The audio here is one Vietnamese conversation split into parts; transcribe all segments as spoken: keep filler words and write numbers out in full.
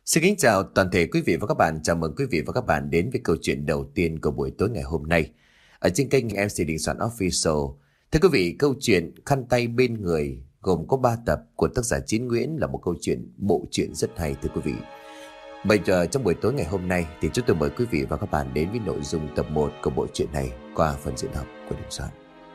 Xin kính chào toàn thể quý vị và các bạn. Chào mừng quý vị và các bạn đến với câu chuyện đầu tiên của buổi tối ngày hôm nay ở trên kênh em xê Đình Soạn Official. Thưa quý vị, câu chuyện Khăn tay bên người gồm có ba tập của tác giả Chín Nguyễn là một câu chuyện bộ truyện rất hay thưa quý vị. Bây giờ trong buổi tối ngày hôm nay thì chúng tôi mời quý vị và các bạn đến với nội dung tập một của bộ truyện này qua phần diễn đọc của Đình Soạn.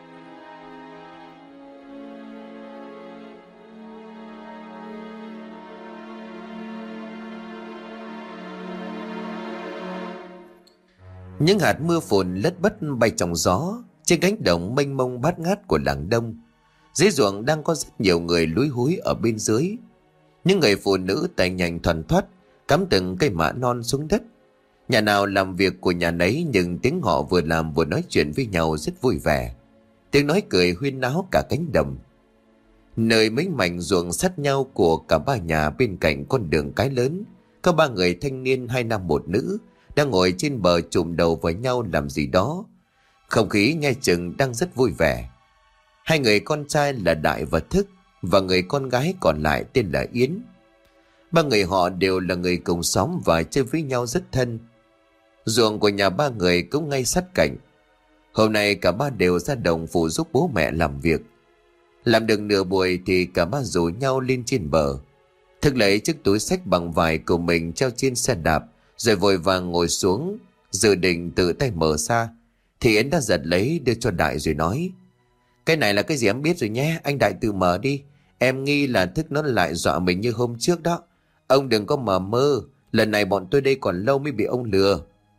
Những hạt mưa phùn lất bất bay trong gió trên cánh đồng mênh mông bát ngát của làng Đông. Dưới ruộng đang có rất nhiều người lúi húi ở bên dưới. Những người phụ nữ tay nhanh thoăn thoắt cắm từng cây mã non xuống đất. Nhà nào làm việc của nhà nấy, nhưng tiếng họ vừa làm vừa nói chuyện với nhau rất vui vẻ. Tiếng nói cười huyên náo cả cánh đồng. Nơi mấy mảnh ruộng sát nhau của cả ba nhà bên cạnh con đường cái lớn, có ba người thanh niên hai nam một nữ đang ngồi trên bờ chụm đầu vào nhau làm gì đó. Không khí nghe chừng đang rất vui vẻ. Hai người con trai là Đại và Thức, và người con gái còn lại tên là Yến. Ba người họ đều là người cùng xóm và chơi với nhau rất thân. Ruộng của nhà ba người cũng ngay sát cạnh. Hôm nay cả ba đều ra đồng phụ giúp bố mẹ làm việc. Làm được nửa buổi thì cả ba rủ nhau lên trên bờ. Thức lấy chiếc túi xách bằng vải của mình treo trên xe đạp, rồi vội vàng ngồi xuống, dự định tự tay mở ra, thì Yến đã giật lấy đưa cho Đại rồi nói: "Cái này là cái gì em biết rồi nhé, anh Đại tự mở đi. Em nghi là Thức nó lại dọa mình như hôm trước đó. Ông đừng có mờ mơ, lần này bọn tôi đây còn lâu mới bị ông lừa."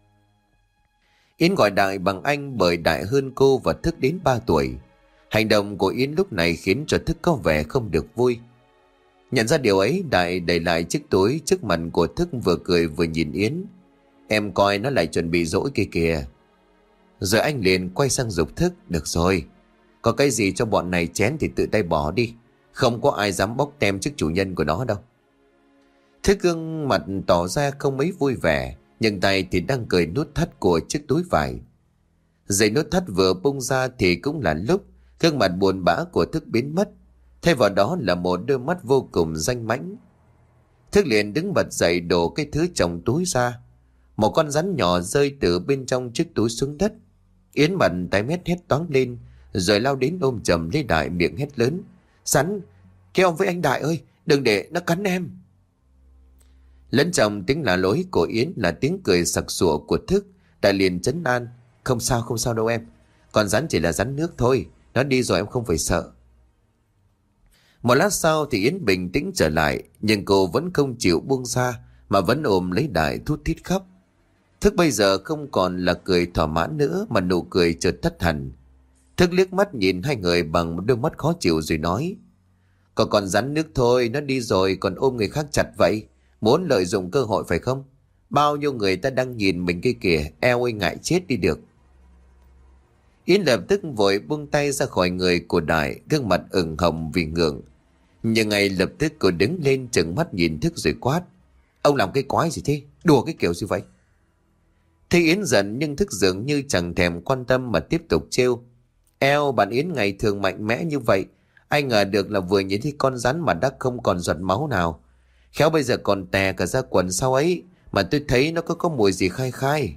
Yến gọi Đại bằng anh bởi Đại hơn cô và Thức đến ba tuổi. Hành động của Yến lúc này khiến cho Thức có vẻ không được vui. Nhận ra điều ấy, Đại đẩy lại chiếc túi trước mặt của Thức, vừa cười vừa nhìn Yến: "Em coi nó lại chuẩn bị dỗi kia kìa." Rồi anh liền quay sang giục Thức: "Được rồi, có cái gì cho bọn này chén thì tự tay bỏ đi. Không có ai dám bóc tem trước chủ nhân của nó đâu." Thức gương mặt tỏ ra không mấy vui vẻ, nhưng tay thì đang cười nút thắt của chiếc túi vải. Dây nút thắt vừa bung ra thì cũng là lúc gương mặt buồn bã của Thức biến mất. Thay vào đó là một đôi mắt vô cùng danh mãnh. Thức liền đứng bật dậy đổ cái thứ trong túi ra. Một con rắn nhỏ rơi từ bên trong chiếc túi xuống đất. Yến mặt tái mét hét toáng lên, rồi lao đến ôm chầm lấy Đại, miệng hét lớn: "Rắn, kêu với anh Đại ơi, đừng để nó cắn em." Lẫn trong tiếng la lối của Yến là tiếng cười sặc sụa của Thức. Đại liền trấn an: "Không sao, không sao đâu em. Con rắn chỉ là rắn nước thôi, nó đi rồi em không phải sợ." Một lát sau thì Yến bình tĩnh trở lại, nhưng cô vẫn không chịu buông ra mà vẫn ôm lấy Đại thút thít khóc. Thức bây giờ không còn là cười thỏa mãn nữa, mà nụ cười chợt tắt hẳn. Thức liếc mắt nhìn hai người bằng một đôi mắt khó chịu rồi nói: "Có còn rắn nước thôi, nó đi rồi còn ôm người khác chặt vậy, muốn lợi dụng cơ hội phải không? Bao nhiêu người ta đang nhìn mình kia kìa, eo ơi ngại chết đi được." Yến lập tức vội buông tay ra khỏi người của Đại, gương mặt ửng hồng vì ngượng. Nhưng ngay lập tức cô đứng lên trừng mắt nhìn Thức rồi quát: "Ông làm cái quái gì thế? Đùa cái kiểu gì vậy?" Thấy Yến giận nhưng Thức dường như chẳng thèm quan tâm mà tiếp tục trêu: "Eo, bạn Yến ngày thường mạnh mẽ như vậy, ai ngờ được là vừa nhìn thấy con rắn mà đã không còn giọt máu nào. Khéo bây giờ còn tè cả ra quần sau ấy, mà tôi thấy nó có có mùi gì khai khai."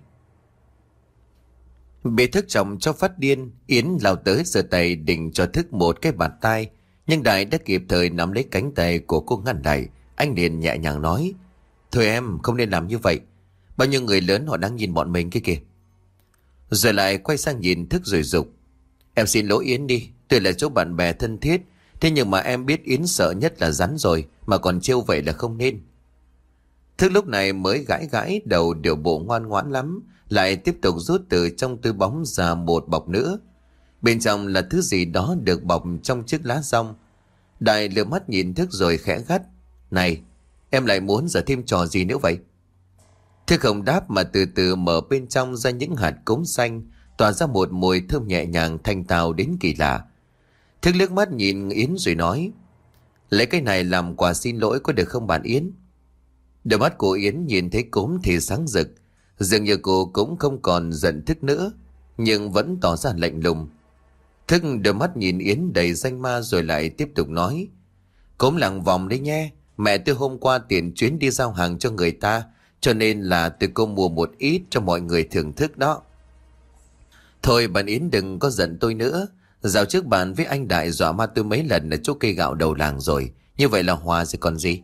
Bị Thức chồng cho phát điên, Yến lao tới giơ tay định cho Thức một cái bạt tai, nhưng Đại đã kịp thời nắm lấy cánh tay của cô ngăn lại. Anh liền nhẹ nhàng nói: "Thôi em, không nên làm như vậy. Bao nhiêu người lớn họ đang nhìn bọn mình kia kìa." Rồi lại quay sang nhìn Thức rồi giục: "Em xin lỗi Yến đi, tôi là chỗ bạn bè thân thiết. Thế nhưng mà em biết Yến sợ nhất là rắn rồi, mà còn trêu vậy là không nên." Thức lúc này mới gãi gãi đầu, điều bộ ngoan ngoãn lắm, lại tiếp tục rút từ trong túi bóng ra một bọc nữa. Bên trong là thứ gì đó được bọc trong chiếc lá rong. Đại lừa mắt nhìn Thức rồi khẽ gắt: "Này, em lại muốn giở thêm trò gì nữa vậy?" Thức không đáp mà từ từ mở bên trong ra những hạt cốm xanh, tỏa ra một mùi thơm nhẹ nhàng thanh tao đến kỳ lạ. Thức liếc mắt nhìn Yến rồi nói: "Lấy cái này làm quà xin lỗi có được không bạn Yến?" Đôi mắt của Yến nhìn thấy cốm thì sáng rực. Dường như cô cũng không còn giận Thức nữa, nhưng vẫn tỏ ra lạnh lùng. Thức đôi mắt nhìn Yến đầy danh ma rồi lại tiếp tục nói: "Cốm làng vòng đấy nhé, Mẹ tôi hôm qua tiền chuyến đi giao hàng cho người ta, cho nên là tôi có mua một ít cho mọi người thưởng thức đó. Thôi bạn Yến đừng có giận tôi nữa. Dạo trước bạn với anh Đại dọa ma tôi mấy lần ở chỗ cây gạo đầu làng rồi. Như vậy là hòa rồi còn gì.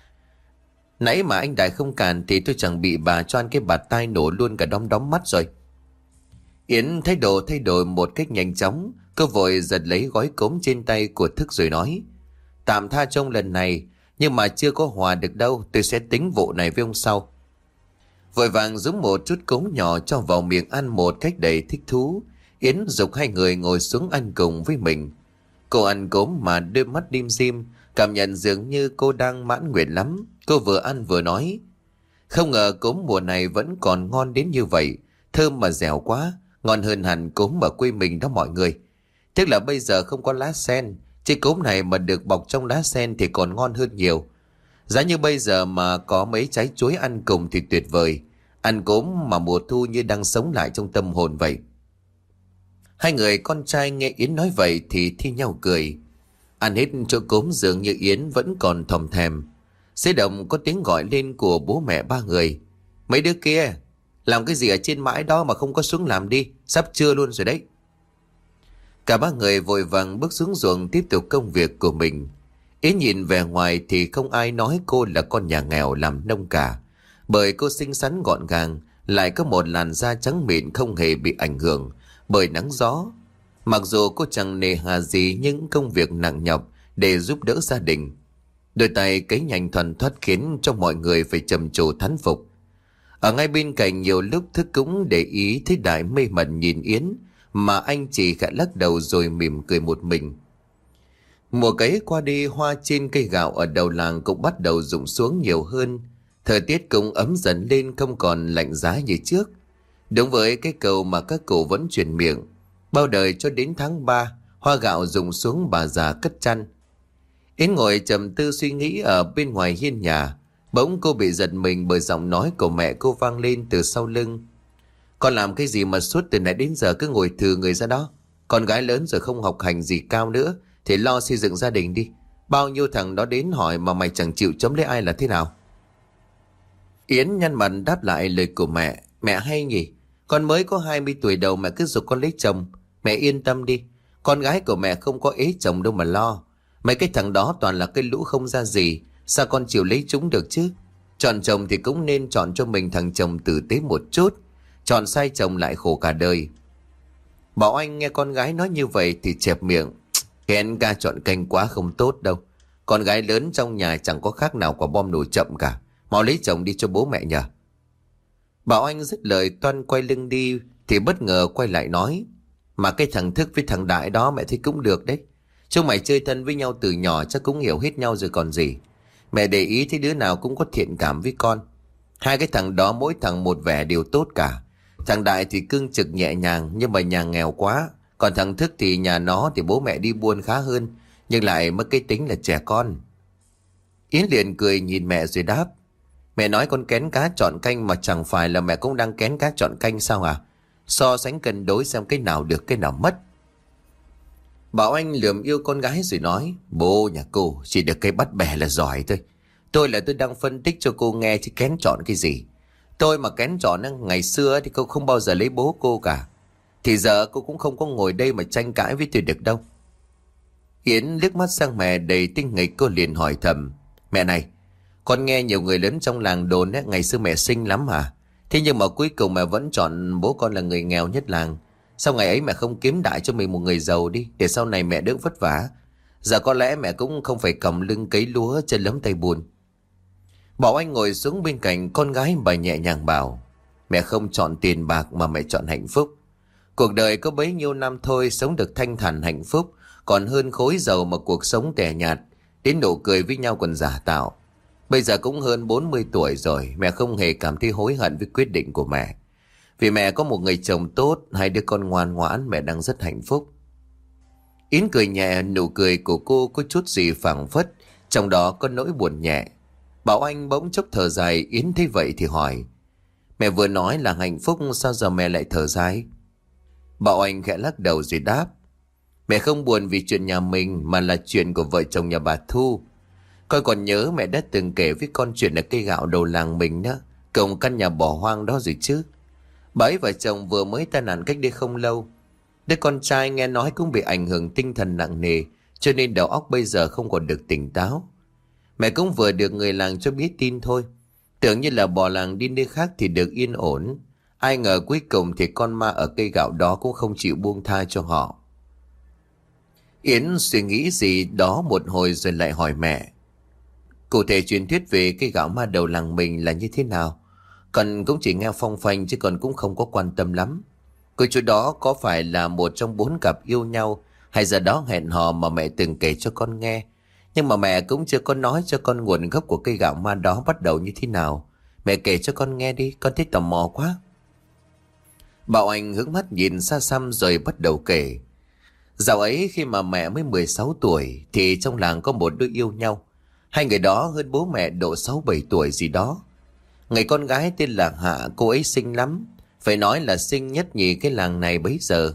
Nãy mà anh Đại không cản thì tôi chẳng bị bà cho ăn cái bạt tai nổ luôn cả đom đóm mắt rồi. Yến thái độ thay đổi một cách nhanh chóng. Cô vội giật lấy gói cốm trên tay của Thức rồi nói: Tạm tha trong lần này, nhưng mà chưa có hòa được đâu, tôi sẽ tính vụ này với ông sau. Vội vàng giúng một chút cốm nhỏ cho vào miệng ăn một cách đầy thích thú. Yến giục hai người ngồi xuống ăn cùng với mình. Cô ăn cốm mà đôi mắt dim dim, cảm nhận dường như cô đang mãn nguyện lắm. Cô vừa ăn vừa nói: Không ngờ cốm mùa này vẫn còn ngon đến như vậy, thơm mà dẻo quá, ngon hơn hẳn cốm ở quê mình đó mọi người. Tức là bây giờ không có lá sen, chứ cốm này mà được bọc trong lá sen thì còn ngon hơn nhiều. Giá như bây giờ mà có mấy trái chuối ăn cùng thì tuyệt vời. Ăn cốm mà mùa thu như đang sống lại trong tâm hồn vậy. Hai người con trai nghe Yến nói vậy thì thi nhau cười. Ăn hết chỗ cốm dường như Yến vẫn còn thòm thèm. Xế động có tiếng gọi lên của bố mẹ ba người: Mấy đứa kia, làm cái gì ở trên mãi đó mà không có xuống làm đi, sắp trưa luôn rồi đấy. Cả ba người vội vàng bước xuống ruộng tiếp tục công việc của mình. Yến nhìn về ngoài thì không ai nói cô là con nhà nghèo làm nông cả, bởi cô xinh xắn gọn gàng, lại có một làn da trắng mịn không hề bị ảnh hưởng bởi nắng gió. Mặc dù cô chẳng nề hà gì những công việc nặng nhọc để giúp đỡ gia đình, đôi tay cấy nhanh thuần thoát khiến cho mọi người phải trầm trồ thán phục. Ở ngay bên cạnh nhiều lúc Thức cũng để ý thấy Đại mê mẩn nhìn Yến, mà anh chỉ khẽ lắc đầu rồi mỉm cười một mình. Mùa cấy qua đi, hoa trên cây gạo ở đầu làng cũng bắt đầu rụng xuống nhiều hơn. Thời tiết cũng ấm dần lên, không còn lạnh giá như trước. Đúng với cái câu mà các cụ vẫn truyền miệng: bao đời cho đến tháng ba, hoa gạo rụng xuống bà già cất chăn. Yến ngồi trầm tư suy nghĩ ở bên ngoài hiên nhà. Bỗng cô bị giật mình bởi giọng nói của mẹ cô vang lên từ sau lưng: Con làm cái gì mà suốt từ nãy đến giờ cứ ngồi thừ người ra đó? Con gái lớn rồi không học hành gì cao nữa thì lo xây dựng gia đình đi. Bao nhiêu thằng đó đến hỏi mà mày chẳng chịu chấm lấy ai là thế nào? Yến nhăn mặt đáp lại lời của mẹ: Mẹ hay nhỉ, con mới có hai mươi tuổi đầu mẹ cứ giục con lấy chồng. Mẹ yên tâm đi, con gái của mẹ không có ế chồng đâu mà lo. Mấy cái thằng đó toàn là cái lũ không ra gì, sao con chịu lấy chúng được chứ? Chọn chồng thì cũng nên chọn cho mình thằng chồng tử tế một chút, chọn sai chồng lại khổ cả đời. Bảo Anh nghe con gái nói như vậy thì chẹp miệng: Kén ca chọn canh quá không tốt đâu. Con gái lớn trong nhà chẳng có khác nào quả bom nổ chậm cả. Mau lấy chồng đi cho bố mẹ nhờ. Bảo Anh dứt lời toan quay lưng đi thì bất ngờ quay lại nói: Mà cái thằng Thức với thằng Đại đó mẹ thấy cũng được đấy. Chúng mày chơi thân với nhau từ nhỏ chắc cũng hiểu hết nhau rồi còn gì. Mẹ để ý thấy đứa nào cũng có thiện cảm với con. Hai cái thằng đó mỗi thằng một vẻ đều tốt cả. Thằng Đại thì cương trực nhẹ nhàng nhưng mà nhà nghèo quá. Còn thằng Thức thì nhà nó thì bố mẹ đi buôn khá hơn, nhưng lại mất cái tính là trẻ con. Yến liền cười nhìn mẹ rồi đáp: Mẹ nói con kén cá chọn canh mà chẳng phải là mẹ cũng đang kén cá chọn canh sao à? So sánh cân đối xem cái nào được cái nào mất. Bảo Anh lườm yêu con gái rồi nói: Bố nhà cô chỉ được cái bắt bẻ là giỏi thôi. Tôi là tôi đang phân tích cho cô nghe chứ kén chọn cái gì. Tôi mà kén chọn ngày xưa thì cô không bao giờ lấy bố cô cả. Thì giờ cô cũng không có ngồi đây mà tranh cãi với tôi được đâu. Yến liếc mắt sang mẹ đầy tinh nghịch, cô liền hỏi thầm: Mẹ này, con nghe nhiều người lớn trong làng đồn ấy, ngày xưa mẹ xinh lắm hả? Thế nhưng mà cuối cùng mẹ vẫn chọn bố con là người nghèo nhất làng. Sao ngày ấy mẹ không kiếm đại cho mình một người giàu đi, để sau này mẹ đỡ vất vả. Giờ có lẽ mẹ cũng không phải cầm lưng cấy lúa chân lấm tay bùn. Bảo Anh ngồi xuống bên cạnh con gái, bà nhẹ nhàng bảo: Mẹ không chọn tiền bạc mà mẹ chọn hạnh phúc. Cuộc đời có bấy nhiêu năm thôi, sống được thanh thản hạnh phúc còn hơn khối dầu mà cuộc sống tẻ nhạt, đến nụ cười với nhau còn giả tạo. Bây giờ cũng hơn bốn mươi tuổi rồi, mẹ không hề cảm thấy hối hận với quyết định của mẹ. Vì mẹ có một người chồng tốt, hai đứa con ngoan ngoãn, mẹ đang rất hạnh phúc. Yến cười nhẹ, nụ cười của cô có chút gì phảng phất, trong đó có nỗi buồn nhẹ. Bảo Anh bỗng chốc thở dài. Yến thấy vậy thì hỏi: Mẹ vừa nói là hạnh phúc, sao giờ mẹ lại thở dài? Bảo Anh khẽ lắc đầu rồi đáp: Mẹ không buồn vì chuyện nhà mình, mà là chuyện của vợ chồng nhà bà Thu. Con còn nhớ mẹ đã từng kể với con chuyện ở cây gạo đầu làng mình đó, cùng căn nhà bỏ hoang đó rồi chứ. Bà ấy và chồng vừa mới tai nạn cách đây không lâu. Đứa con trai nghe nói cũng bị ảnh hưởng tinh thần nặng nề, cho nên đầu óc bây giờ không còn được tỉnh táo. Mẹ cũng vừa được người làng cho biết tin thôi. Tưởng như là bỏ làng đi nơi khác thì được yên ổn. Ai ngờ cuối cùng thì con ma ở cây gạo đó cũng không chịu buông tha cho họ. Yến suy nghĩ gì đó một hồi rồi lại hỏi mẹ. Cụ thể truyền thuyết về cây gạo ma đầu làng mình là như thế nào? Con cũng chỉ nghe phong phanh chứ còn cũng không có quan tâm lắm. Cô chú đó có phải là một trong bốn cặp yêu nhau hay giờ đó hẹn hò mà mẹ từng kể cho con nghe? Nhưng mà mẹ cũng chưa có nói cho con nguồn gốc của cây gạo ma đó bắt đầu như thế nào. Mẹ kể cho con nghe đi, con thấy tò mò quá. Bảo Anh hướng mắt nhìn xa xăm rồi bắt đầu kể. Dạo ấy khi mà mẹ mới mười sáu tuổi thì trong làng có một đôi yêu nhau. Hai người đó hơn bố mẹ độ sáu bảy tuổi gì đó. Người con gái tên là Hạ, cô ấy xinh lắm. Phải nói là xinh nhất nhì cái làng này bấy giờ.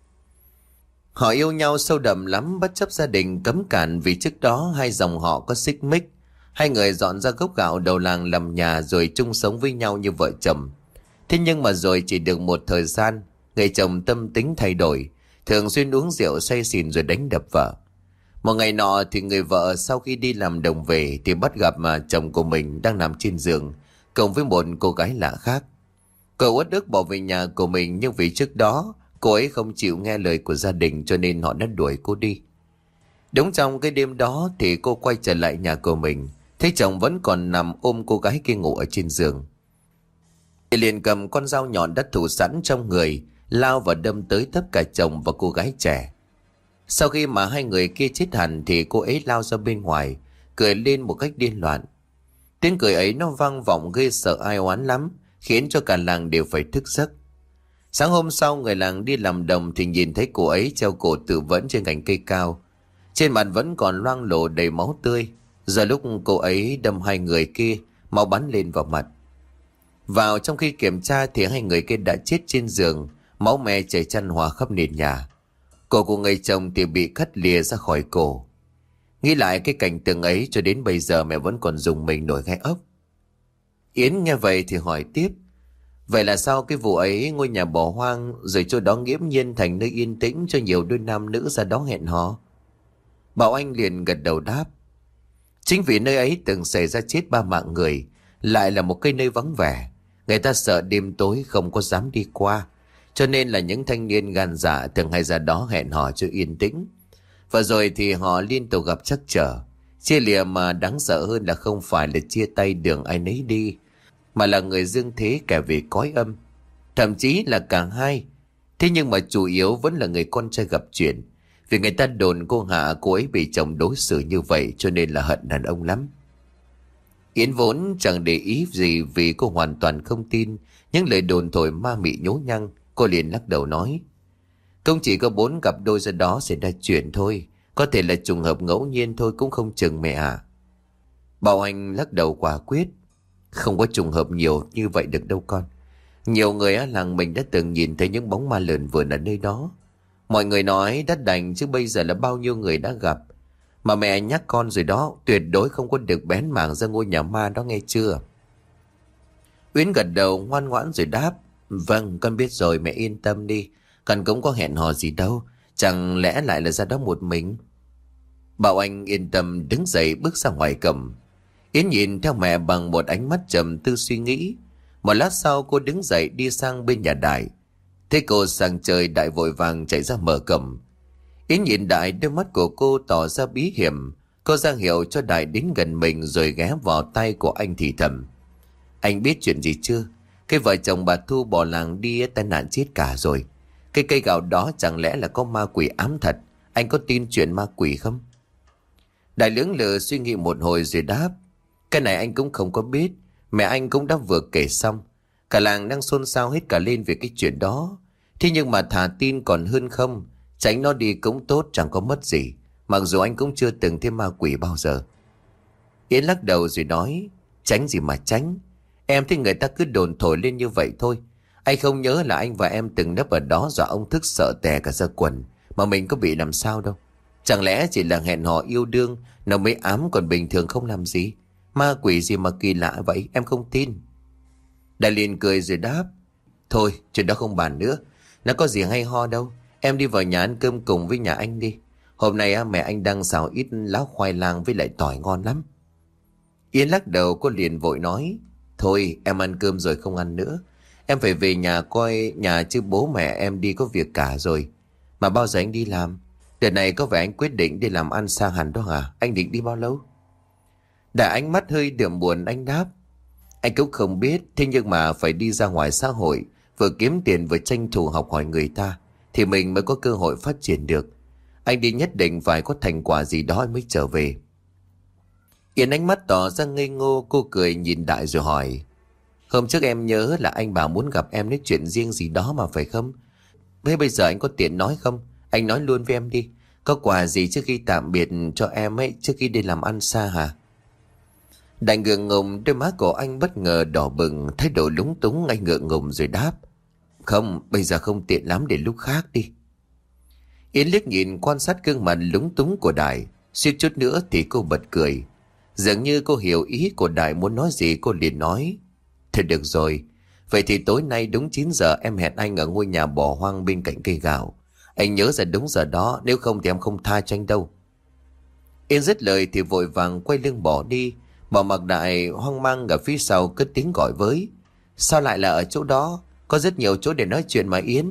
Họ yêu nhau sâu đậm lắm bất chấp gia đình cấm cản vì trước đó hai dòng họ có xích mích. Hai người dọn ra gốc gạo đầu làng làm nhà rồi chung sống với nhau như vợ chồng. Thế nhưng mà rồi chỉ được một thời gian, người chồng tâm tính thay đổi, thường xuyên uống rượu say xỉn rồi đánh đập vợ. Một ngày nọ thì người vợ sau khi đi làm đồng về thì bắt gặp mà chồng của mình đang nằm trên giường cùng với một cô gái lạ khác. Cậu uất ức bỏ về nhà của mình nhưng vì trước đó cô ấy không chịu nghe lời của gia đình cho nên họ đã đuổi cô đi. Đúng trong cái đêm đó thì cô quay trở lại nhà của mình, thấy chồng vẫn còn nằm ôm cô gái kia ngủ ở trên giường. Thì liền cầm con dao nhọn đã thủ sẵn trong người, lao và đâm tới tất cả chồng và cô gái trẻ. Sau khi mà hai người kia chết hẳn thì cô ấy lao ra bên ngoài, cười lên một cách điên loạn. Tiếng cười ấy nó vang vọng ghê sợ ai oán lắm, khiến cho cả làng đều phải thức giấc. Sáng hôm sau người làng đi làm đồng thì nhìn thấy cô ấy treo cổ tự vẫn trên cành cây cao. Trên mặt vẫn còn loang lổ đầy máu tươi. Giờ lúc cô ấy đâm hai người kia, máu bắn lên vào mặt. Vào trong khi kiểm tra thì hai người kia đã chết trên giường, máu me chảy chăn hòa khắp nền nhà. Cổ của người chồng thì bị cắt lìa ra khỏi cổ. Nghĩ lại cái cảnh tượng ấy cho đến bây giờ mẹ vẫn còn rùng mình nổi gai ốc. Yến nghe vậy thì hỏi tiếp. Vậy là sao cái vụ ấy ngôi nhà bỏ hoang rồi chỗ đó nghiễm nhiên thành nơi yên tĩnh cho nhiều đôi nam nữ ra đó hẹn hò? Bảo Anh liền gật đầu đáp. Chính vì nơi ấy từng xảy ra chết ba mạng người, lại là một cái nơi vắng vẻ. Người ta sợ đêm tối không có dám đi qua, cho nên là những thanh niên gan dạ thường hay ra đó hẹn hò cho yên tĩnh. Và rồi thì họ liên tục gặp trắc trở. Chia lìa mà đáng sợ hơn là không phải là chia tay đường ai nấy đi, mà là người dương thế kẻ về cõi âm. Thậm chí là cả hai. Thế nhưng mà chủ yếu vẫn là người con trai gặp chuyện. Vì người ta đồn cô Hạ cô ấy bị chồng đối xử như vậy cho nên là hận đàn ông lắm. Yến vốn chẳng để ý gì vì cô hoàn toàn không tin những lời đồn thổi ma mị nhố nhăng. Cô liền lắc đầu nói. Không chỉ có bốn cặp đôi ra đó xảy ra chuyện thôi. Có thể là trùng hợp ngẫu nhiên thôi cũng không chừng mẹ ạ. Bảo Anh lắc đầu quả quyết. Không có trùng hợp nhiều như vậy được đâu con. Nhiều người ở làng mình đã từng nhìn thấy những bóng ma lởn vởn ở nơi đó. Mọi người nói đất đành chứ bây giờ là bao nhiêu người đã gặp. Mà mẹ nhắc con rồi đó, tuyệt đối không có được bén mảng ra ngôi nhà ma đó nghe chưa? Uyển gật đầu ngoan ngoãn rồi đáp. Vâng, con biết rồi, mẹ yên tâm đi. Con cũng có hẹn hò gì đâu. Chẳng lẽ lại là ra đó một mình? Bảo Anh yên tâm đứng dậy bước ra ngoài cổng. Yến nhìn theo mẹ bằng một ánh mắt trầm tư suy nghĩ. Một lát sau cô đứng dậy đi sang bên nhà Đại. Thế cô sang chơi, Đại vội vàng chạy ra mở cổng. Yến nhìn Đại, đôi mắt của cô tỏ ra bí hiểm. Cô ra hiệu cho Đại đến gần mình rồi ghé vào tay của anh thì thầm. Anh biết chuyện gì chưa? Cái vợ chồng bà Thu bỏ làng đi tai nạn chết cả rồi. Cái cây gạo đó chẳng lẽ là có ma quỷ ám thật? Anh có tin chuyện ma quỷ không? Đại lưỡng lự suy nghĩ một hồi rồi đáp. Cái này anh cũng không có biết. Mẹ anh cũng đã vừa kể xong. Cả làng đang xôn xao hết cả lên về cái chuyện đó. Thế nhưng mà thà tin còn hơn không. Tránh nó đi cũng tốt, chẳng có mất gì. Mặc dù anh cũng chưa từng thấy ma quỷ bao giờ. Yến lắc đầu rồi nói. Tránh gì mà tránh. Em thấy người ta cứ đồn thổi lên như vậy thôi. Anh không nhớ là anh và em từng nấp ở đó dọa ông thức sợ tè cả ra quần. Mà mình có bị làm sao đâu. Chẳng lẽ chỉ là hẹn hò yêu đương, nó mới ám còn bình thường không làm gì? Ma quỷ gì mà kỳ lạ vậy, em không tin. Đại liền cười rồi đáp: Thôi chuyện đó không bàn nữa, nó có gì hay ho đâu. Em đi vào nhà ăn cơm cùng với nhà anh đi. Hôm nay mẹ anh đang xào ít lá khoai lang với lại tỏi ngon lắm. Yến lắc đầu, cô liền vội nói: Thôi em ăn cơm rồi không ăn nữa. Em phải về nhà coi nhà chứ bố mẹ em đi có việc cả rồi. Mà bao giờ anh đi làm? Đợt này có vẻ anh quyết định đi làm ăn xa hẳn đó hả? Anh định đi bao lâu? Đại ánh mắt hơi đượm buồn, anh đáp: Anh cũng không biết, thế nhưng mà phải đi ra ngoài xã hội, vừa kiếm tiền vừa tranh thủ học hỏi người ta, thì mình mới có cơ hội phát triển được. Anh đi nhất định phải có thành quả gì đó mới trở về. Yến ánh mắt tỏ ra ngây ngô, cô cười nhìn Đại rồi hỏi: Hôm trước em nhớ là anh bảo muốn gặp em nói chuyện riêng gì đó mà phải không? Thế bây giờ anh có tiện nói không? Anh nói luôn với em đi. Có quà gì trước khi tạm biệt cho em ấy, trước khi đi làm ăn xa hả? Đại ngượng ngùng, đôi má của anh bất ngờ đỏ bừng, thái độ lúng túng. Anh ngượng ngùng rồi đáp: Không, bây giờ không tiện lắm, để lúc khác đi. Yến liếc nhìn quan sát gương mặt lúng túng của Đại, suýt chút nữa thì cô bật cười. Dường như cô hiểu ý của Đại muốn nói gì, cô liền nói: Thôi được rồi, vậy thì tối nay đúng chín giờ em hẹn anh ở ngôi nhà bỏ hoang bên cạnh cây gạo. Anh nhớ ra đúng giờ đó, nếu không thì em không tha cho anh đâu. Yến dứt lời thì vội vàng quay lưng bỏ đi, bỏ mặc Đại hoang mang ở phía sau cất tiếng gọi với: Sao lại là ở chỗ đó? Có rất nhiều chỗ để nói chuyện mà Yến.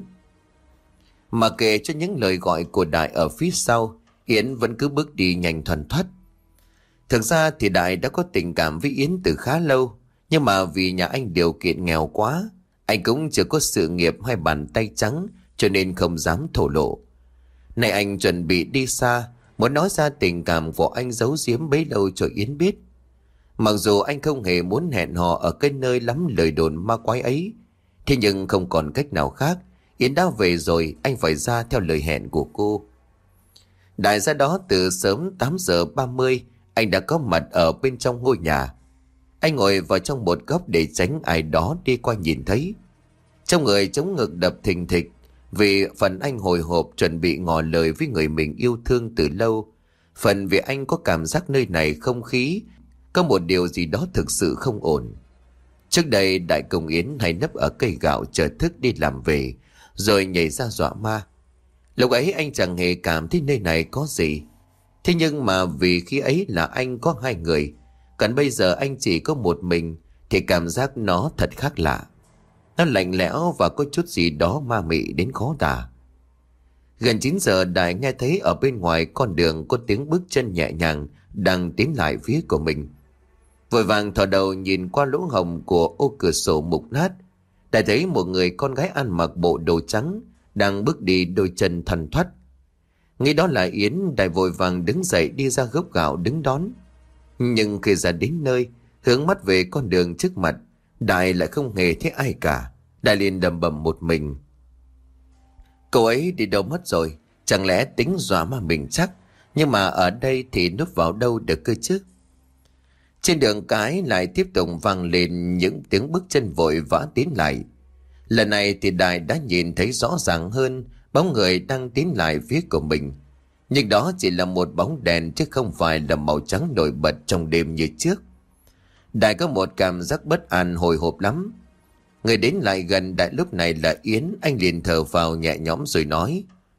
Mà kệ cho những lời gọi của Đại ở phía sau, Yến vẫn cứ bước đi nhanh thoăn thoắt. Thực ra thì Đại đã có tình cảm với Yến từ khá lâu, nhưng mà vì nhà anh điều kiện nghèo quá, anh cũng chưa có sự nghiệp hay bàn tay trắng, cho nên không dám thổ lộ. Này anh chuẩn bị đi xa, muốn nói ra tình cảm của anh giấu giếm bấy lâu cho Yến biết. Mặc dù anh không hề muốn hẹn hò ở cái nơi lắm lời đồn ma quái ấy, thế nhưng không còn cách nào khác. Yến đã về rồi, anh phải ra theo lời hẹn của cô. Đại ra đó từ sớm tám giờ ba mươi, anh đã có mặt ở bên trong ngôi nhà. Anh ngồi vào trong một góc để tránh ai đó đi qua nhìn thấy. Trong người chống ngực đập thình thịch, vì phần anh hồi hộp chuẩn bị ngỏ lời với người mình yêu thương từ lâu, phần vì anh có cảm giác nơi này không khí có một điều gì đó thực sự không ổn. Trước đây Đại cùng Yến hay nấp ở cây gạo chờ thức đi làm về, rồi nhảy ra dọa ma. Lúc ấy anh chẳng hề cảm thấy nơi này có gì. Thế nhưng mà vì khi ấy là anh có hai người, còn bây giờ anh chỉ có một mình, thì cảm giác nó thật khác lạ. Nó lạnh lẽo và có chút gì đó ma mị đến khó tả. Gần chín giờ Đại nghe thấy ở bên ngoài con đường có tiếng bước chân nhẹ nhàng đang tiến lại phía của mình. Vội vàng thò đầu nhìn qua lỗ hổng của ô cửa sổ mục nát, Đại thấy một người con gái ăn mặc bộ đồ trắng đang bước đi đôi chân thằn thoắt. Nghĩ đó là Yến, Đại vội vàng đứng dậy đi ra gốc gạo đứng đón. Nhưng khi ra đến nơi, hướng mắt về con đường trước mặt, Đại lại không hề thấy ai cả. Đại liền đầm bầm một mình: Cậu ấy đi đâu mất rồi? Chẳng lẽ tính dọa mà mình chắc? Nhưng mà ở đây thì núp vào đâu được cơ chứ? Trên đường cái lại tiếp tục vang lên những tiếng bước chân vội vã tiến lại. Lần này thì Đại đã nhìn thấy rõ ràng hơn bóng người đang tiến lại phía của mình. Nhưng đó chỉ là một bóng đèn chứ không phải là màu trắng nổi bật trong đêm như trước. Đại có một cảm giác bất an hồi hộp lắm. Người đến lại gần Đại lúc này là Yến. Anh liền thở vào nhẹ nhõm rồi nói: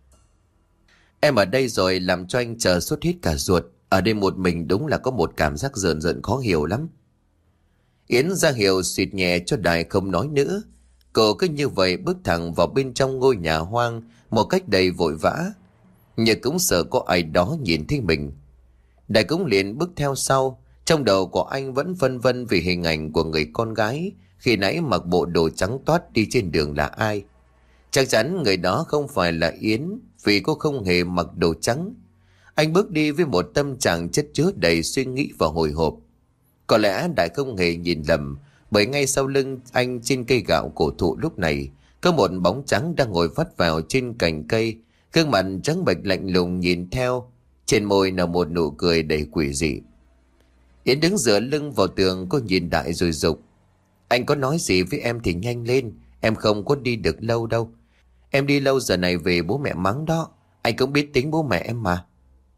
Em ở đây rồi làm cho anh chờ sốt hết cả ruột. Ở đây một mình đúng là có một cảm giác rợn rợn khó hiểu lắm. Yến ra hiệu xịt nhẹ cho Đại không nói nữa. Cô cứ như vậy bước thẳng vào bên trong ngôi nhà hoang một cách đầy vội vã, như cũng sợ có ai đó nhìn thấy mình. Đại cũng liền bước theo sau. Trong đầu của anh vẫn phân vân vì hình ảnh của người con gái khi nãy mặc bộ đồ trắng toát đi trên đường là ai. Chắc chắn người đó không phải là Yến, vì cô không hề mặc đồ trắng. Anh bước đi với một tâm trạng chất chứa đầy suy nghĩ và hồi hộp. Có lẽ Đại không hề nhìn lầm, bởi ngay sau lưng anh trên cây gạo cổ thụ lúc này có một bóng trắng đang ngồi vắt vào trên cành cây, gương mặt trắng bệch lạnh lùng nhìn theo, trên môi là một nụ cười đầy quỷ dị. Yến đứng dựa lưng vào tường, cô nhìn Đại rồi dục: Anh có nói gì với em thì nhanh lên, em không có đi được lâu đâu. Em đi lâu giờ này về bố mẹ mắng đó, anh cũng biết tính bố mẹ em mà.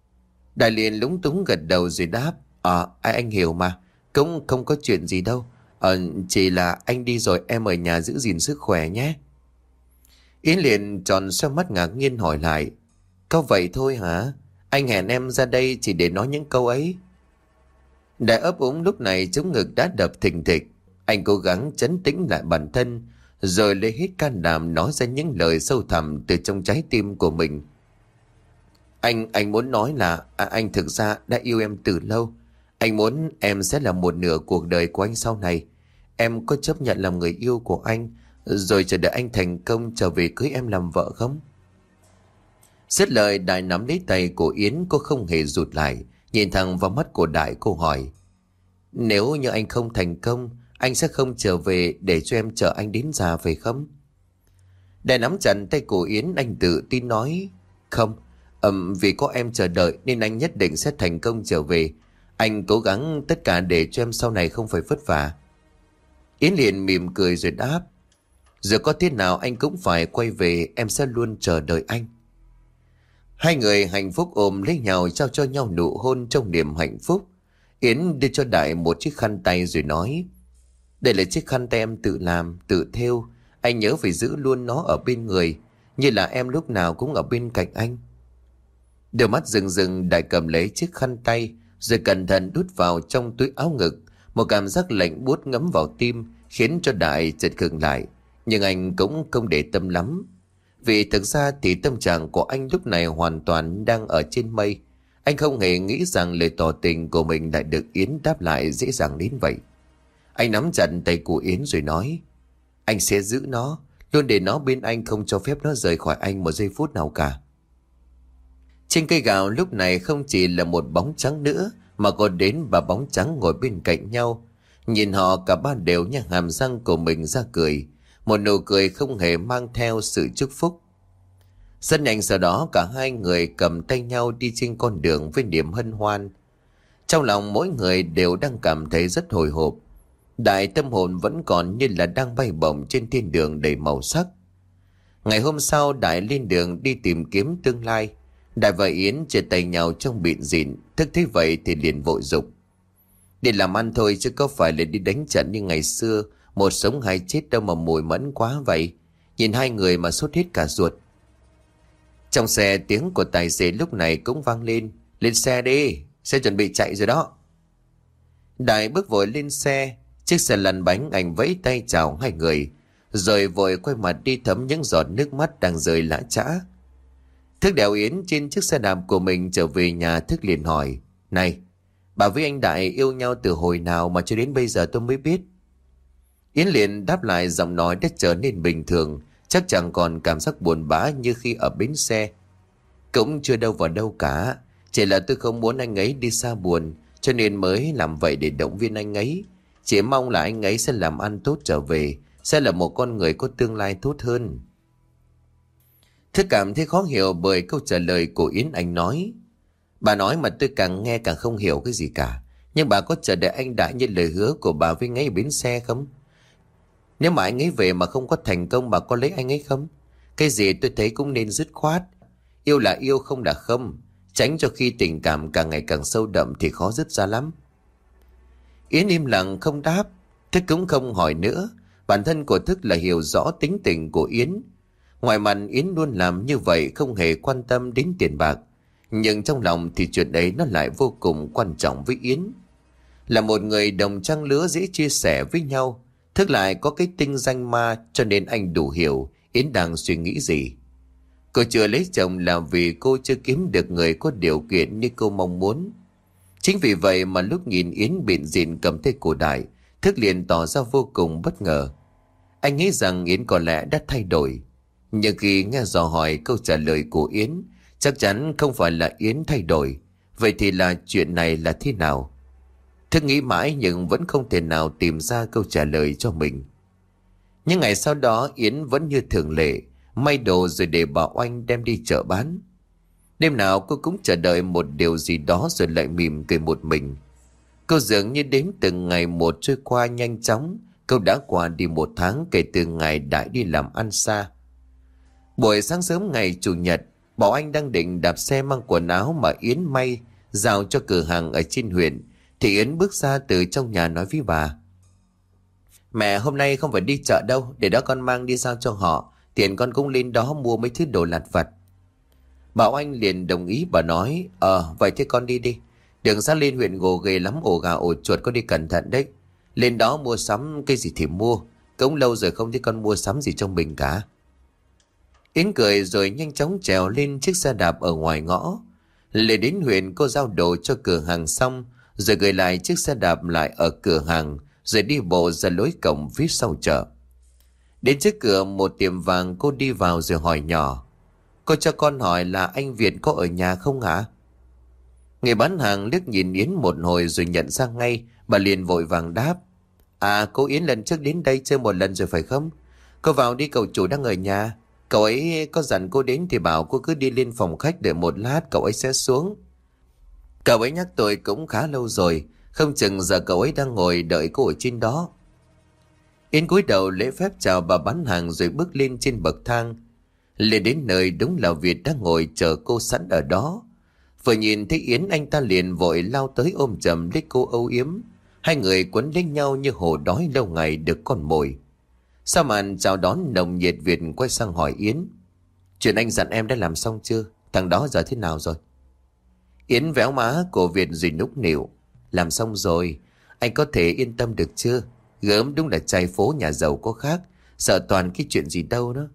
Đại liền lúng túng gật đầu rồi đáp. Ờ, à, anh hiểu mà. Cũng không có chuyện gì đâu. Ờ, chỉ là anh đi rồi em ở nhà giữ gìn sức khỏe nhé. Yến liền tròn xoe mắt ngạc nhiên hỏi lại. Có vậy thôi hả? Anh hẹn em ra đây chỉ để nói những câu ấy. Đại ấp úng lúc này chống ngực đã đập thình thịch. Anh cố gắng trấn tĩnh lại bản thân, rồi lấy hết can đảm nói ra những lời sâu thẳm từ trong trái tim của mình. Anh, anh muốn nói là à, anh thực ra đã yêu em từ lâu. Anh muốn em sẽ là một nửa cuộc đời của anh sau này. Em có chấp nhận làm người yêu của anh, rồi chờ đợi anh thành công trở về cưới em làm vợ không? Dứt lời, Đại nắm lấy tay của Yến, cô không hề rụt lại, nhìn thẳng vào mắt của Đại, cô hỏi. Nếu như anh không thành công, anh sẽ không trở về để cho em chờ anh đến già phải không? Đại nắm chặt tay của Yến, anh tự tin nói. Không, ừm, vì có em chờ đợi nên anh nhất định sẽ thành công trở về. Anh cố gắng tất cả để cho em sau này không phải vất vả. Yến liền mỉm cười rồi đáp. Giờ có thế nào anh cũng phải quay về, em sẽ luôn chờ đợi anh. Hai người hạnh phúc ôm lấy nhau, trao cho nhau nụ hôn trong niềm hạnh phúc. Yến đưa cho Đại một chiếc khăn tay rồi nói. Đây là chiếc khăn tay em tự làm, tự thêu. Anh nhớ phải giữ luôn nó ở bên người, như là em lúc nào cũng ở bên cạnh anh. Đôi mắt rừng rừng, Đại cầm lấy chiếc khăn tay rồi cẩn thận đút vào trong túi áo ngực. Một cảm giác lạnh buốt ngấm vào tim khiến cho Đại chợt khựng lại. Nhưng anh cũng không để tâm lắm, vì thực ra thì tâm trạng của anh lúc này hoàn toàn đang ở trên mây. Anh không hề nghĩ rằng lời tỏ tình của mình lại được Yến đáp lại dễ dàng đến vậy. Anh nắm chặt tay của Yến rồi nói. Anh sẽ giữ nó, luôn để nó bên anh, không cho phép nó rời khỏi anh một giây phút nào cả. Trên cây gạo lúc này không chỉ là một bóng trắng nữa, mà còn đến ba bóng trắng ngồi bên cạnh nhau. Nhìn họ, cả ba đều nhếch hàm răng của mình ra cười, một nụ cười không hề mang theo sự chúc phúc. Rất nhanh sau đó cả hai người cầm tay nhau đi trên con đường với niềm hân hoan. Trong lòng mỗi người đều đang cảm thấy rất hồi hộp. Đại tâm hồn vẫn còn như là đang bay bổng trên thiên đường đầy màu sắc. Ngày hôm sau, Đại lên đường đi tìm kiếm tương lai. Đại và Yến chia tay nhau trong bịn rịn, thức thế vậy thì liền vội dục. Đi làm ăn thôi chứ có phải là đi đánh trận như ngày xưa, một sống hai chết đâu mà mùi mẫn quá vậy. Nhìn hai người mà sốt hết cả ruột. Trong xe, tiếng của tài xế lúc này cũng vang lên. Lên xe đi, xe chuẩn bị chạy rồi đó. Đại bước vội lên xe. Chiếc xe lăn bánh, anh vẫy tay chào hai người, rồi vội quay mặt đi thấm những giọt nước mắt đang rơi lã chã. Thức đèo Yến trên chiếc xe đạp của mình trở về nhà. Thức liền hỏi. Này, bà với anh Đại yêu nhau từ hồi nào mà cho đến bây giờ tôi mới biết? Yến liền đáp lại, giọng nói đã trở nên bình thường, chắc chẳng còn cảm giác buồn bã như khi ở bến xe. Cũng chưa đâu vào đâu cả, chỉ là tôi không muốn anh ấy đi xa buồn, cho nên mới làm vậy để động viên anh ấy. Chỉ mong là anh ấy sẽ làm ăn tốt trở về, sẽ là một con người có tương lai tốt hơn. Thức cảm thấy khó hiểu bởi câu trả lời của Yến. Anh nói. Bà nói mà tôi càng nghe càng không hiểu cái gì cả. Nhưng bà có chờ đợi anh Đại như lời hứa của bà với ngay bến xe không? Nếu mà anh ấy về mà không có thành công, bà có lấy anh ấy không? Cái gì tôi thấy cũng nên dứt khoát. Yêu là yêu, không là không. Tránh cho khi tình cảm càng ngày càng sâu đậm thì khó dứt ra lắm. Yến im lặng không đáp. Thức cũng không hỏi nữa. Bản thân của Thức là hiểu rõ tính tình của Yến. Ngoài mặt Yến luôn làm như vậy, không hề quan tâm đến tiền bạc. Nhưng trong lòng thì chuyện đấy nó lại vô cùng quan trọng với Yến. Là một người đồng trang lứa dễ chia sẻ với nhau, Thức lại có cái tinh danh ma, cho nên anh đủ hiểu Yến đang suy nghĩ gì. Cô chưa lấy chồng là vì cô chưa kiếm được người có điều kiện như cô mong muốn. Chính vì vậy mà lúc nhìn Yến bịn rịn cầm tay của Đại, Thức liền tỏ ra vô cùng bất ngờ. Anh nghĩ rằng Yến có lẽ đã thay đổi. Nhưng khi nghe dò hỏi câu trả lời của Yến, chắc chắn không phải là Yến thay đổi. Vậy thì là chuyện này là thế nào? Thức nghĩ mãi nhưng vẫn không thể nào tìm ra câu trả lời cho mình. Những ngày sau đó, Yến vẫn như thường lệ, may đồ rồi để bảo Oanh đem đi chợ bán. Đêm nào cô cũng chờ đợi một điều gì đó rồi lại mỉm cười một mình. Cô dường như đếm từng ngày một trôi qua nhanh chóng. Cô đã qua đi một tháng kể từ ngày Đại đi làm ăn xa. Buổi sáng sớm ngày Chủ nhật, Bảo Anh đang định đạp xe mang quần áo mà Yến may giao cho cửa hàng ở trên huyện, thì Yến bước ra từ trong nhà nói với bà: Mẹ hôm nay không phải đi chợ đâu, để đó con mang đi giao cho họ, tiền con cũng lên đó mua mấy thứ đồ lặt vặt. Bảo Anh liền đồng ý, bà nói: Ờ vậy thế con đi đi. Đường xa lên huyện gồ ghề lắm, ổ gà ổ chuột, con đi cẩn thận đấy. Lên đó mua sắm cái gì thì mua, cũng lâu rồi không thấy con mua sắm gì trong mình cả. Yến cười rồi nhanh chóng trèo lên chiếc xe đạp ở ngoài ngõ. Lên đến huyện, cô giao đồ cho cửa hàng xong rồi gửi lại chiếc xe đạp lại ở cửa hàng, rồi đi bộ ra lối cổng phía sau chợ. Đến trước cửa một tiệm vàng, cô đi vào rồi hỏi nhỏ: Cô cho con hỏi là anh Việt có ở nhà không hả? Người bán hàng liếc nhìn Yến một hồi rồi nhận ra ngay. Bà liền vội vàng đáp: À, cô Yến lần trước đến đây chơi một lần rồi phải không? Cô vào đi, cậu chủ đang ở nhà. Cậu ấy có dặn cô đến thì bảo cô cứ đi lên phòng khách đợi một lát, cậu ấy sẽ xuống. Cậu ấy nhắc tôi cũng khá lâu rồi, không chừng giờ cậu ấy đang ngồi đợi cô ở trên đó. Yến cúi đầu lễ phép chào bà bán hàng rồi bước lên trên bậc thang. Lên đến nơi đúng là Việt đang ngồi chờ cô sẵn ở đó. Vừa nhìn thấy Yến, anh ta liền vội lao tới ôm chầm lấy cô âu yếm. Hai người quấn lấy nhau như hổ đói lâu ngày được con mồi. Sau màn chào đón nồng nhiệt, Việt quay sang hỏi Yến: Chuyện anh dặn em đã làm xong chưa? Thằng đó giờ thế nào rồi? Yến véo má của Việt rồi nũng nịu: Làm xong rồi. Anh có thể yên tâm được chưa? Gớm đúng là trai phố nhà giàu có khác, sợ toàn cái chuyện gì đâu đó.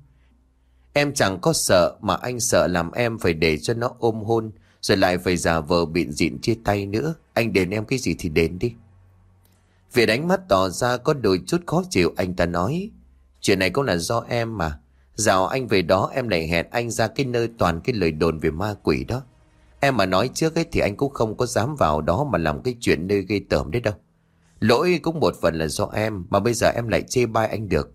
Em chẳng có sợ, mà anh sợ làm em phải để cho nó ôm hôn, rồi lại phải giả vờ bịn dịn chia tay nữa. Anh đền em cái gì thì đền đi. Việt ánh mắt tỏ ra có đôi chút khó chịu, anh ta nói: Chuyện này cũng là do em mà. Dạo anh về đó em lại hẹn anh ra cái nơi toàn cái lời đồn về ma quỷ đó. Em mà nói trước ấy thì anh cũng không có dám vào đó mà làm cái chuyện nơi gây tởm đấy đâu. Lỗi cũng một phần là do em, mà bây giờ em lại chê bai anh được.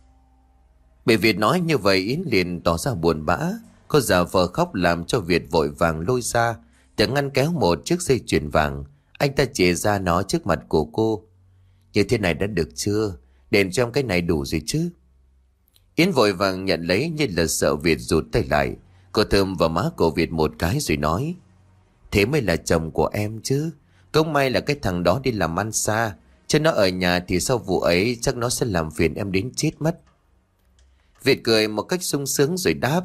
Bị Việt nói như vậy, Yến liền tỏ ra buồn bã. Cô giả vờ khóc làm cho Việt vội vàng lôi ra để ngăn kéo một chiếc dây chuyền vàng. Anh ta chìa ra nó trước mặt của cô: Như thế này đã được chưa? Đền cho em cái này đủ rồi chứ? Yến vội vàng nhận lấy như là sợ Việt rụt tay lại. Cô thơm vào má của Việt một cái rồi nói: Thế mới là chồng của em chứ. Cũng may là cái thằng đó đi làm ăn xa, chứ nó ở nhà thì sau vụ ấy chắc nó sẽ làm phiền em đến chết mất. Việt cười một cách sung sướng rồi đáp: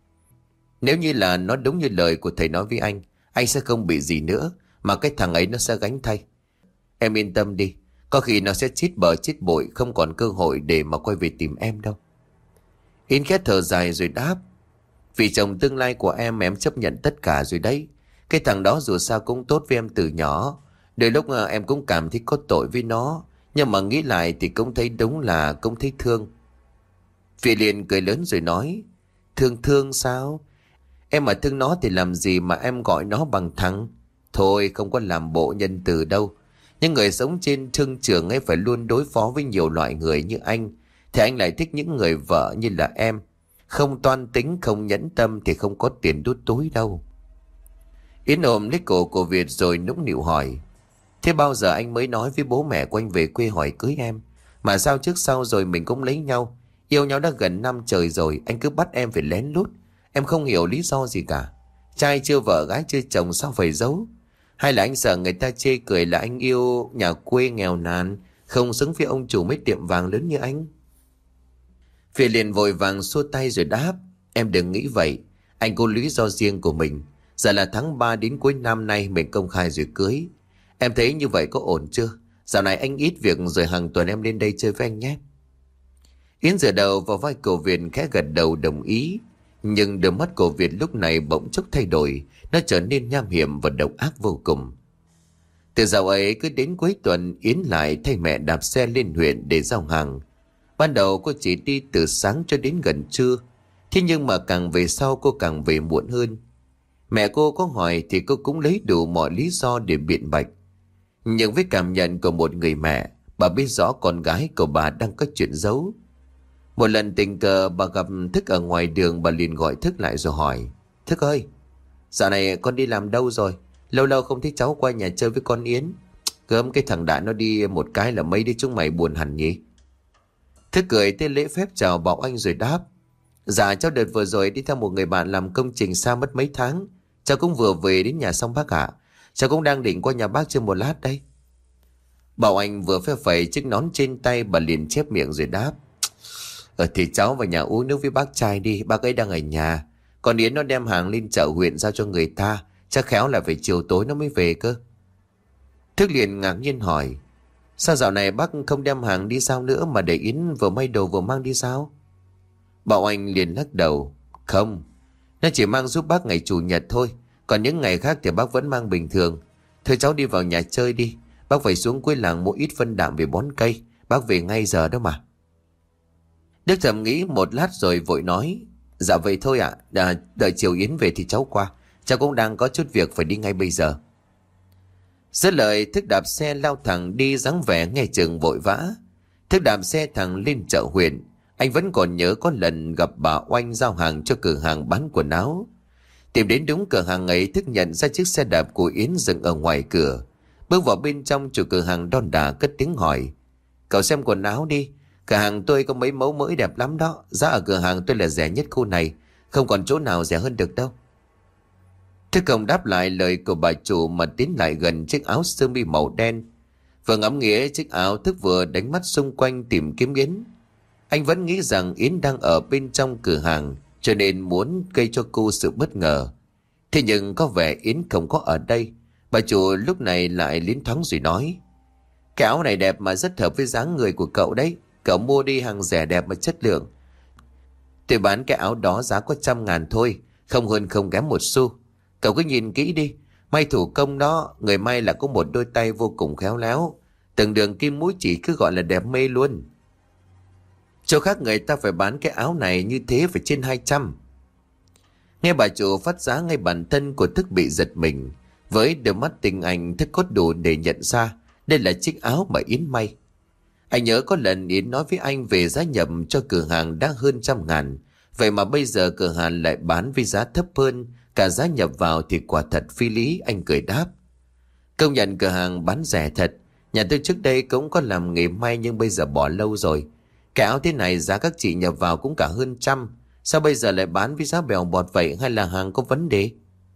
Nếu như là nó đúng như lời của thầy nói với anh, anh sẽ không bị gì nữa, mà cái thằng ấy nó sẽ gánh thay. Em yên tâm đi, có khi nó sẽ chết bờ chết bội, không còn cơ hội để mà quay về tìm em đâu. Yến khét thở dài rồi đáp: Vì chồng tương lai của em, em chấp nhận tất cả rồi đấy. Cái thằng đó dù sao cũng tốt với em từ nhỏ. Đôi lúc em cũng cảm thấy có tội với nó, nhưng mà nghĩ lại thì cũng thấy đúng là cũng thấy thương. Phi liền cười lớn rồi nói: Thương thương sao? Em mà thương nó thì làm gì mà em gọi nó bằng thằng? Thôi không có làm bộ nhân từ đâu. Những người sống trên thương trường ấy phải luôn đối phó với nhiều loại người như anh, thì anh lại thích những người vợ như là em. Không toan tính, không nhẫn tâm thì không có tiền đút túi đâu. Yến ôm lấy cổ của Việt rồi nũng nịu hỏi: Thế bao giờ anh mới nói với bố mẹ của anh về quê hỏi cưới em? Mà sao trước sau rồi mình cũng lấy nhau, yêu nhau đã gần năm trời rồi, anh cứ bắt em phải lén lút. Em không hiểu lý do gì cả. Trai chưa vợ gái chưa chồng sao phải giấu? Hay là anh sợ người ta chê cười là anh yêu nhà quê nghèo nàn, không xứng với ông chủ mấy tiệm vàng lớn như anh? Việt liền vội vàng xua tay rồi đáp: Em đừng nghĩ vậy. Anh có lý do riêng của mình. Giờ là tháng ba đến cuối năm nay mình công khai rồi cưới. Em thấy như vậy có ổn chưa? Dạo này anh ít việc rồi hàng tuần em lên đây chơi với anh nhé. Yến dựa đầu vào vai của Việt khẽ gật đầu đồng ý. Nhưng đôi mắt của Việt lúc này bỗng chốc thay đổi. Nó trở nên nham hiểm và độc ác vô cùng. Từ dạo ấy cứ đến cuối tuần, Yến lại thay mẹ đạp xe lên huyện để giao hàng. Ban đầu cô chỉ đi từ sáng cho đến gần trưa. Thế nhưng mà càng về sau cô càng về muộn hơn. Mẹ cô có hỏi thì cô cũng lấy đủ mọi lý do để biện bạch. Nhưng với cảm nhận của một người mẹ, bà biết rõ con gái của bà đang có chuyện giấu. Một lần tình cờ bà gặp Thức ở ngoài đường, bà liền gọi Thức lại rồi hỏi: Thức ơi, dạo này con đi làm đâu rồi? Lâu lâu không thấy cháu qua nhà chơi với con Yến. Gớm cái thằng Đại nó đi một cái là mấy đứa chúng mày buồn hẳn nhỉ? Thức cười tên lễ phép chào Bảo Anh rồi đáp: Dạ cháu đợt vừa rồi đi theo một người bạn làm công trình xa mất mấy tháng. Cháu cũng vừa về đến nhà xong bác ạ. Cháu cũng đang định qua nhà bác chơi một lát đây. Bảo Anh vừa phe phẩy chiếc nón trên tay, bà liền chép miệng rồi đáp. Ờ thì cháu vào nhà uống nước với bác trai đi, bác ấy đang ở nhà. Còn Yến nó đem hàng lên chợ huyện giao cho người ta, chắc khéo là phải chiều tối nó mới về cơ. Thức liền ngạc nhiên hỏi, sao dạo này bác không đem hàng đi sao nữa mà để Yến vừa may đồ vừa mang đi sao? Bảo Anh liền lắc đầu. Không, nó chỉ mang giúp bác ngày chủ nhật thôi, còn những ngày khác thì bác vẫn mang bình thường. Thôi cháu đi vào nhà chơi đi, bác phải xuống cuối làng mua ít phân đạm về bón cây, bác về ngay giờ đó mà. Đức thầm nghĩ một lát rồi vội nói, dạ vậy thôi ạ, à, đợi chiều Yến về thì cháu qua, cháu cũng đang có chút việc phải đi ngay bây giờ. Dứt lời, Thức đạp xe lao thẳng đi, dáng vẻ nghe chừng vội vã. Thức đạp xe thẳng lên chợ huyện. Anh vẫn còn nhớ có lần gặp bà Oanh giao hàng cho cửa hàng bán quần áo. Tìm đến đúng cửa hàng ấy, Thức nhận ra chiếc xe đạp của Yến dừng ở ngoài cửa. Bước vào bên trong, chủ cửa hàng đon đả cất tiếng hỏi, cậu xem quần áo đi, cửa hàng tôi có mấy mẫu mới đẹp lắm đó, giá ở cửa hàng tôi là rẻ nhất khu này, không còn chỗ nào rẻ hơn được đâu. Thức không đáp lại lời của bà chủ mà tiến lại gần chiếc áo sơ mi màu đen. Vừa ngắm nghía chiếc áo, Thức vừa đánh mắt xung quanh tìm kiếm Yến. Anh vẫn nghĩ rằng Yến đang ở bên trong cửa hàng, cho nên muốn gây cho cô sự bất ngờ. Thế nhưng có vẻ Yến không có ở đây. Bà chủ lúc này lại liến thoáng rồi nói, cái áo này đẹp mà rất hợp với dáng người của cậu đấy, cậu mua đi, hàng rẻ đẹp mà chất lượng. Tôi bán cái áo đó giá có trăm ngàn thôi, không hơn không kém một xu. Cậu cứ nhìn kỹ đi, may thủ công đó, người may là có một đôi tay vô cùng khéo léo, từng đường kim mũi chỉ cứ gọi là đẹp mê luôn. Chỗ khác người ta phải bán cái áo này như thế phải trên hai trăm. Nghe bà chủ phát giá, ngay bản thân của Thức bị giật mình. Với đôi mắt tinh anh, Thức có đủ để nhận ra đây là chiếc áo mà Yến may. Anh nhớ có lần Yến nói với anh về giá nhập cho cửa hàng đã hơn trăm ngàn, vậy mà bây giờ cửa hàng lại bán với giá thấp hơn cả giá nhập vào thì quả thật phi lý. Anh cười đáp, công nhận cửa hàng bán rẻ thật, nhà tôi trước đây cũng có làm nghề may nhưng bây giờ bỏ lâu rồi. Cái áo thế này giá các chị nhập vào cũng cả hơn trăm, sao bây giờ lại bán với giá bèo bọt vậy, hay là hàng có vấn đề?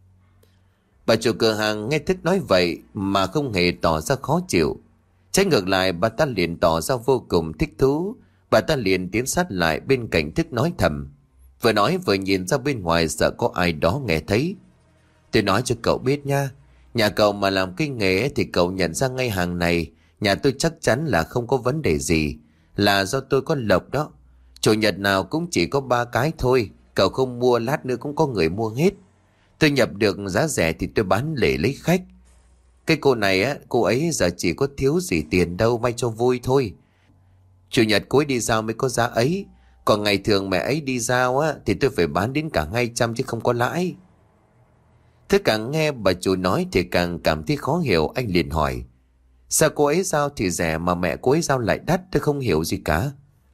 Bà chủ cửa hàng nghe Thức nói vậy mà không hề tỏ ra khó chịu. Trái ngược lại, bà ta liền tỏ ra vô cùng thích thú. Bà ta liền tiến sát lại bên cạnh Thức nói thầm, vừa nói vừa nhìn ra bên ngoài sợ có ai đó nghe thấy. Tôi nói cho cậu biết nha, nhà cậu mà làm cái nghề ấy, thì cậu nhận ra ngay hàng này nhà tôi chắc chắn là không có vấn đề gì, là do tôi có lộc đó. Chủ nhật nào cũng chỉ có ba cái thôi, cậu không mua lát nữa cũng có người mua hết. Tôi nhập được giá rẻ thì tôi bán lẻ lấy khách. Cái cô này á, cô ấy giờ chỉ có thiếu gì tiền đâu, may cho vui thôi. Chủ nhật cô ấy đi giao mới có giá ấy, còn ngày thường mẹ ấy đi giao á thì tôi phải bán đến cả hai trăm chứ không có lãi. Thế càng nghe bà chủ nói thì càng cảm thấy khó hiểu. Anh liền hỏi, sao cô ấy giao thì rẻ mà mẹ cô ấy giao lại đắt, tôi không hiểu gì cả.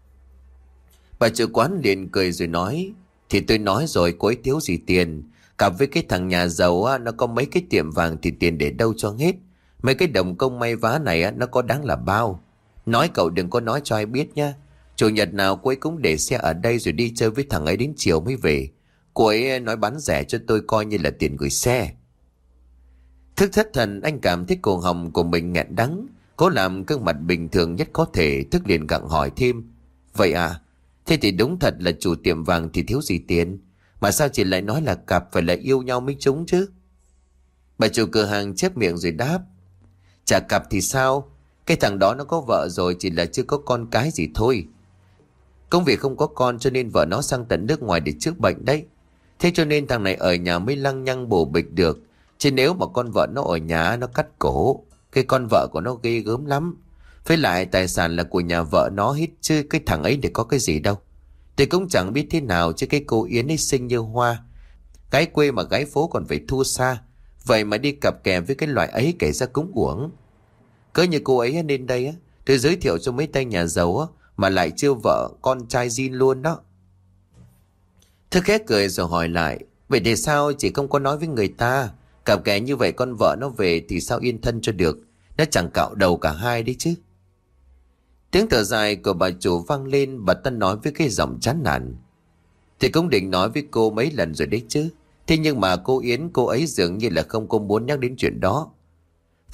Bà chủ quán liền cười rồi nói, thì tôi nói rồi, cô ấy thiếu gì tiền. Cả với cái thằng nhà giàu á, nó có mấy cái tiệm vàng thì tiền để đâu cho hết. Mấy cái đồng công may vá này á, nó có đáng là bao. Nói cậu đừng có nói cho ai biết nha. Chủ nhật nào cô ấy cũng để xe ở đây rồi đi chơi với thằng ấy đến chiều mới về. Cô ấy nói bán rẻ cho tôi coi như là tiền gửi xe. Thức thất thần, anh cảm thấy cổ họng của mình nghẹn đắng, cố làm gương mặt bình thường nhất có thể. Thức liền gặng hỏi thêm, vậy à, thế thì đúng thật là chủ tiệm vàng thì thiếu gì tiền, mà sao chị lại nói là cặp phải là yêu nhau mới trúng chứ? Bà chủ cửa hàng chép miệng rồi đáp, chả cặp thì sao, cái thằng đó nó có vợ rồi, chỉ là chưa có con cái gì thôi. Công việc không có con cho nên vợ nó sang tận nước ngoài để chữa bệnh đấy. Thế cho nên thằng này ở nhà mới lăng nhăng bổ bịch được. Chứ nếu mà con vợ nó ở nhà nó cắt cổ, cái con vợ của nó ghê gớm lắm. Với lại tài sản là của nhà vợ nó hết, chứ cái thằng ấy để có cái gì đâu. Tôi cũng chẳng biết thế nào, chứ cái cô Yến ấy xinh như hoa. Gái quê mà gái phố còn phải thua xa. Vậy mà đi cặp kè với cái loại ấy kể ra cũng uổng. Cỡ như cô ấy nên đây á, tôi giới thiệu cho mấy tay nhà giàu á, mà lại chưa vợ con trai zin luôn đó. Thức khét cười rồi hỏi lại, vậy để sao chị không có nói với người ta? Cặp kè như vậy con vợ nó về thì sao yên thân cho được, nó chẳng cạo đầu cả hai đấy chứ. Tiếng thở dài của bà chủ vang lên. Bà ta nói với cái giọng chán nản, thì cũng định nói với cô mấy lần rồi đấy chứ. Thế nhưng mà cô Yến, cô ấy dường như là không có muốn nhắc đến chuyện đó.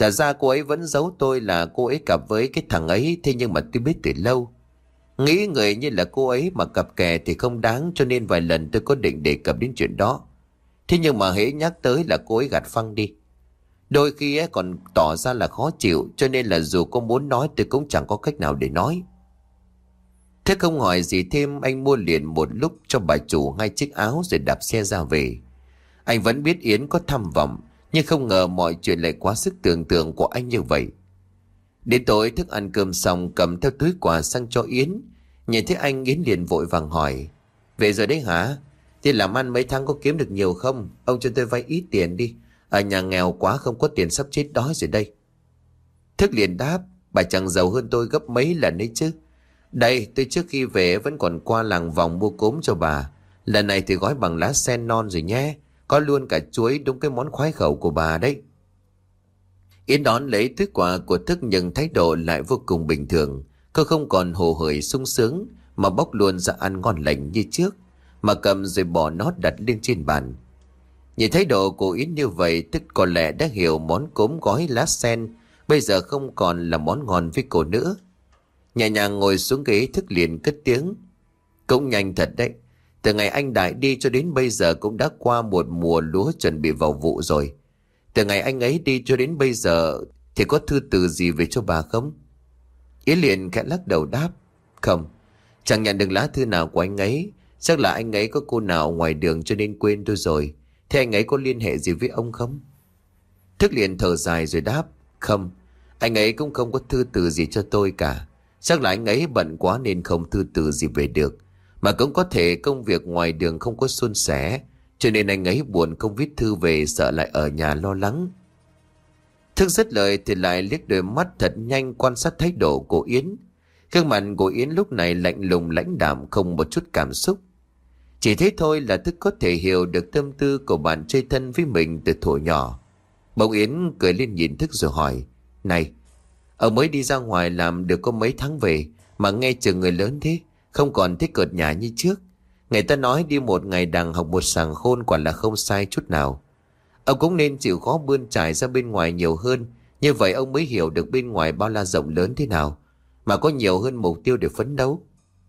Thật ra cô ấy vẫn giấu tôi là cô ấy cặp với cái thằng ấy, thế nhưng mà tôi biết từ lâu. Nghĩ người như là cô ấy mà cặp kè thì không đáng, cho nên vài lần tôi có định đề cập đến chuyện đó. Thế nhưng mà hễ nhắc tới là cô ấy gạt phăng đi. Đôi khi ấy còn tỏ ra là khó chịu, cho nên là dù có muốn nói tôi cũng chẳng có cách nào để nói. Thế không hỏi gì thêm, anh mua liền một lúc cho bà chủ hai chiếc áo rồi đạp xe ra về. Anh vẫn biết Yến có tham vọng, nhưng không ngờ mọi chuyện lại quá sức tưởng tượng của anh như vậy. Đến tối thức ăn cơm xong, cầm theo túi quà sang cho Yến. Nhìn thấy anh, Yến liền vội vàng hỏi: Về rồi đấy hả? Thế làm ăn mấy tháng có kiếm được nhiều không? Ông cho tôi vay ít tiền đi, ở nhà nghèo quá không có tiền sắp chết đói rồi đây. Thức liền đáp: Bà chẳng giàu hơn tôi gấp mấy lần ấy chứ. Đây, tôi trước khi về vẫn còn qua làng vòng mua cốm cho bà. Lần này thì gói bằng lá sen non rồi nhé. Có luôn cả chuối, đúng cái món khoái khẩu của bà đấy. Yến đón lấy túi quà của Thức nhưng thái độ lại vô cùng bình thường. Cô không còn hồ hởi sung sướng mà bóc luôn ra ăn ngon lành như trước, mà cầm rồi bỏ nó đặt lên trên bàn. Nhìn thái độ của Yến như vậy, Thức có lẽ đã hiểu món cốm gói lá sen bây giờ không còn là món ngon với cô nữa. Nhẹ nhàng ngồi xuống ghế, Thức liền cất tiếng: Cũng nhanh thật đấy. Từ ngày anh Đại đi cho đến bây giờ cũng đã qua một mùa lúa chuẩn bị vào vụ rồi. Từ ngày anh ấy đi cho đến bây giờ thì có thư từ gì về cho bà không? Yến liền khẽ lắc đầu đáp: Không, chẳng nhận được lá thư nào của anh ấy. Chắc là anh ấy có cô nào ngoài đường cho nên quên tôi rồi. Thế anh ấy có liên hệ gì với ông không? Thức liền thở dài rồi đáp: Không, anh ấy cũng không có thư từ gì cho tôi cả. Chắc là anh ấy bận quá nên không thư từ gì về được. Mà cũng có thể công việc ngoài đường không có suôn sẻ, cho nên anh ấy buồn không viết thư về, sợ lại ở nhà lo lắng. Thức dứt lời thì lại liếc đôi mắt thật nhanh quan sát thái độ của Yến. Gương mặt của Yến lúc này lạnh lùng lãnh đạm, không một chút cảm xúc. Chỉ thế thôi là Thức có thể hiểu được tâm tư của bạn chơi thân với mình từ thuở nhỏ. Bỗng Yến cười lên nhìn Thức rồi hỏi: Này, ông mới đi ra ngoài làm được có mấy tháng về mà nghe chừng người lớn thế, không còn thích cợt nhả như trước. Người ta nói đi một ngày đằng học một sàng khôn, quả là không sai chút nào. Ông cũng nên chịu khó bươn trải ra bên ngoài nhiều hơn, như vậy ông mới hiểu được bên ngoài bao la rộng lớn thế nào, mà có nhiều hơn mục tiêu để phấn đấu.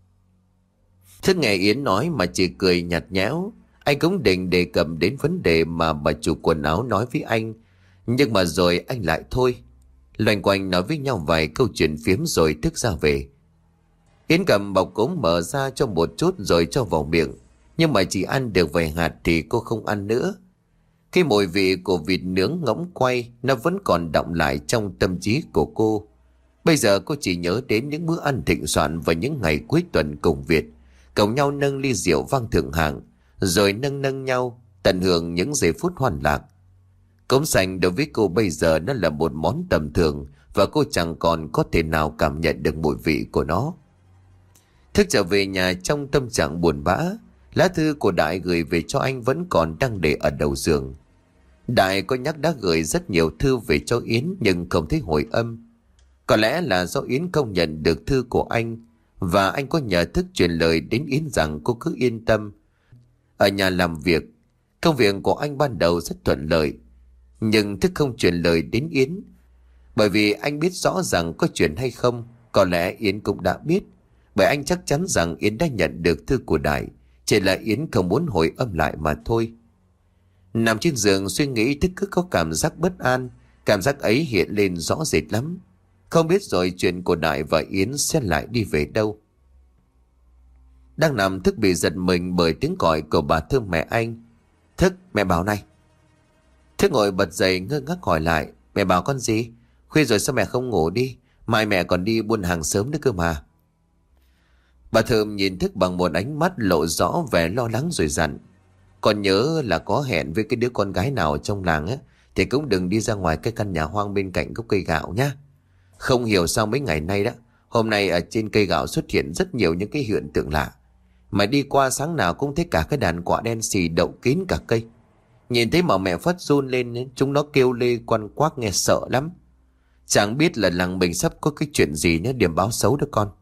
Thức nghe Yến nói mà chỉ cười nhạt nhẽo. Anh cũng định đề cập đến vấn đề mà bà chủ quần áo nói với anh, nhưng mà rồi anh lại thôi. Loanh quanh nói với nhau vài câu chuyện phiếm rồi Thức ra về. Yến cầm bọc cốm mở ra cho một chút rồi cho vào miệng, nhưng mà chỉ ăn được vài hạt thì cô không ăn nữa. Khi mùi vị của vịt nướng ngỗng quay nó vẫn còn đọng lại trong tâm trí của cô. Bây giờ cô chỉ nhớ đến những bữa ăn thịnh soạn và những ngày cuối tuần cùng Việt, cùng nhau nâng ly rượu vang thượng hạng, rồi nâng nâng nhau tận hưởng những giây phút hoan lạc. Cốm xanh đối với cô bây giờ nó là một món tầm thường, và cô chẳng còn có thể nào cảm nhận được mùi vị của nó. Thức trở về nhà trong tâm trạng buồn bã. Lá thư của Đại gửi về cho anh vẫn còn đang để ở đầu giường. Đại có nhắc đã gửi rất nhiều thư về cho Yến nhưng không thấy hồi âm. Có lẽ là do Yến không nhận được thư của anh, và anh có nhờ Thức truyền lời đến Yến rằng cô cứ yên tâm. Ở nhà làm việc, công việc của anh ban đầu rất thuận lợi, nhưng Thức không truyền lời đến Yến, bởi vì anh biết rõ rằng có chuyện hay không, có lẽ Yến cũng đã biết, bởi anh chắc chắn rằng Yến đã nhận được thư của Đại, chỉ là Yến không muốn hồi âm lại mà thôi. Nằm trên giường suy nghĩ, Thức cứ có cảm giác bất an. Cảm giác ấy hiện lên rõ rệt lắm. Không biết rồi chuyện của Đại và Yến sẽ lại đi về đâu. Đang nằm, Thức bị giật mình bởi tiếng gọi của bà Thơm, mẹ anh. Thức, mẹ bảo này. Thức ngồi bật dậy ngơ ngác hỏi lại: Mẹ bảo con gì? Khuya rồi sao mẹ không ngủ đi? Mai mẹ còn đi buôn hàng sớm nữa cơ mà. Bà Thơm nhìn Thức bằng một ánh mắt lộ rõ vẻ lo lắng rồi dặn: Con nhớ là có hẹn với cái đứa con gái nào trong làng á, thì cũng đừng đi ra ngoài cái căn nhà hoang bên cạnh gốc cây gạo nhá. Không hiểu sao mấy ngày nay đó, hôm nay ở trên cây gạo xuất hiện rất nhiều những cái hiện tượng lạ. Mà đi qua sáng nào cũng thấy cả cái đàn quạ đen xì đậu kín cả cây. Nhìn thấy mà mẹ phất run lên, chúng nó kêu lê quăn quác nghe sợ lắm. Chẳng biết là làng mình sắp có cái chuyện gì nhé, điểm báo xấu đó con.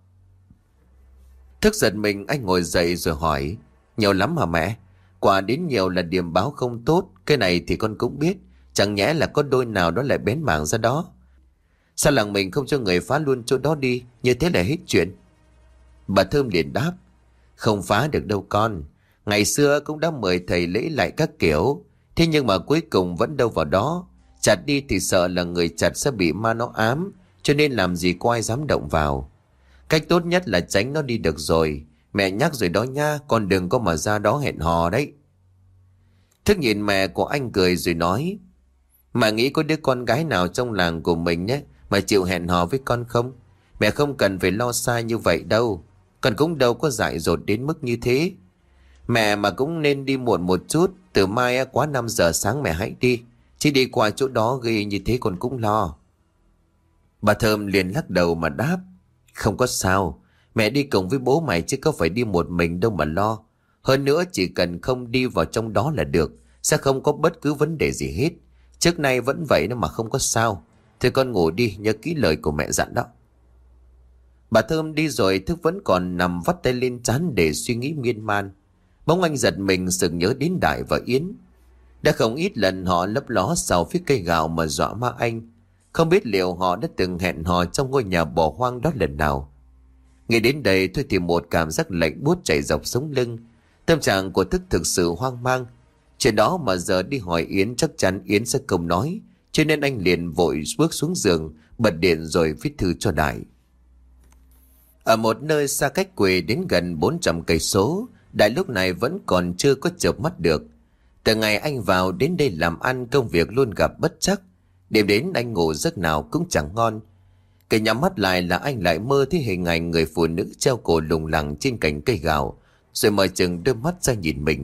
Thức giật mình, anh ngồi dậy rồi hỏi: Nhiều lắm hả mẹ? Quả đến nhiều là điểm báo không tốt, cái này thì con cũng biết, Chẳng nhẽ là có đôi nào đó lại bén mảng ra đó? Sao làng mình không cho người phá luôn chỗ đó đi, như thế là hết chuyện? Bà Thơm liền đáp: Không phá được đâu con. Ngày xưa cũng đã mời thầy lễ lại các kiểu, thế nhưng mà cuối cùng vẫn đâu vào đó. Chặt đi thì sợ là người chặt sẽ bị ma nó ám, cho nên làm gì có ai dám động vào. Cách tốt nhất là tránh nó đi được rồi. Mẹ nhắc rồi đó nha, con đừng có mà ra đó hẹn hò đấy. Thức nhìn mẹ của anh cười rồi nói: Mà nghĩ có đứa con gái nào trong làng của mình nhé mà chịu hẹn hò với con không? Mẹ không cần phải lo xa như vậy đâu. Con cũng đâu có dại dột đến mức như thế. Mẹ mà cũng nên đi muộn một chút. Từ mai quá năm giờ sáng mẹ hãy đi. Chứ đi qua chỗ đó ghi như thế con cũng lo. Bà Thơm liền lắc đầu mà đáp: Không có sao. Mẹ đi cùng với bố mày chứ có phải đi một mình đâu mà lo. Hơn nữa chỉ cần không đi vào trong đó là được. Sẽ không có bất cứ vấn đề gì hết. Trước nay vẫn vậy nữa mà không có sao. Thôi con ngủ đi, nhớ kỹ lời của mẹ dặn đó. Bà Thơm đi rồi Thức vẫn còn nằm vắt tay lên trán để suy nghĩ miên man. Bỗng anh giật mình sực nhớ đến Đại và Yến. Đã không ít lần họ lấp ló sau phía cây gạo mà dọa ma anh. Không biết liệu họ đã từng hẹn hò trong ngôi nhà bỏ hoang đó lần nào. Nghĩ đến đây thôi thì một cảm giác lạnh buốt chảy dọc sống lưng. Tâm trạng của Thức thực sự hoang mang. Chuyện đó mà giờ đi hỏi Yến chắc chắn Yến sẽ không nói. Cho nên anh liền vội bước xuống giường, bật điện rồi viết thư cho Đại. Ở một nơi xa cách quê đến gần bốn trăm cây số, Đại lúc này vẫn còn chưa có chợp mắt được. Từ ngày anh vào đến đây làm ăn, công việc luôn gặp bất trắc. Đêm đến anh ngủ giấc nào cũng chẳng ngon. Cứ nhắm mắt lại là anh lại mơ thấy hình ảnh người phụ nữ treo cổ lủng lẳng trên cành cây gạo, rồi mở chừng đôi mắt ra nhìn mình.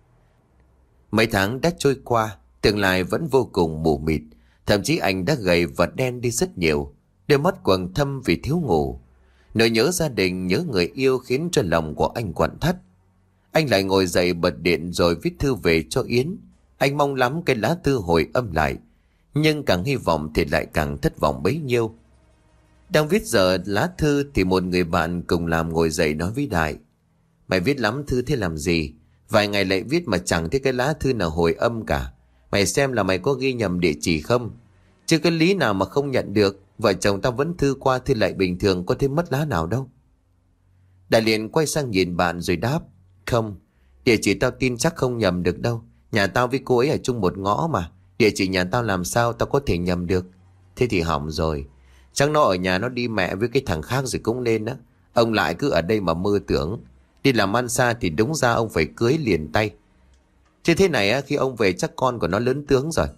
Mấy tháng đã trôi qua, tương lai vẫn vô cùng mù mịt. Thậm chí anh đã gầy và đen đi rất nhiều. Đôi mắt quầng thâm vì thiếu ngủ. Nỗi nhớ gia đình, nhớ người yêu khiến cho lòng của anh quặn thắt. Anh lại ngồi dậy bật điện rồi viết thư về cho Yến. Anh mong lắm cái lá thư hồi âm lại. Nhưng càng hy vọng thì lại càng thất vọng bấy nhiêu. Đang viết giờ lá thư thì một người bạn cùng làm ngồi dậy nói với Đại: Mày viết lắm thư thế làm gì? Vài ngày lại viết mà chẳng thấy cái lá thư nào hồi âm cả. Mày xem là mày có ghi nhầm địa chỉ không? Chứ cái lý nào mà không nhận được. Vợ chồng tao vẫn thư qua thư lại bình thường, có thấy mất lá nào đâu. Đại liền quay sang nhìn bạn rồi đáp: Không, địa chỉ tao tin chắc không nhầm được đâu. Nhà tao với cô ấy ở chung một ngõ mà. Địa chỉ nhà tao làm sao tao có thể nhầm được? Thế thì hỏng rồi. Chắc nó ở nhà nó đi mẹ với cái thằng khác rồi cũng nên á. Ông lại cứ ở đây mà mơ tưởng. Đi làm ăn xa thì đúng ra ông phải cưới liền tay. Chứ thế này á, khi ông về chắc con của nó lớn tướng rồi.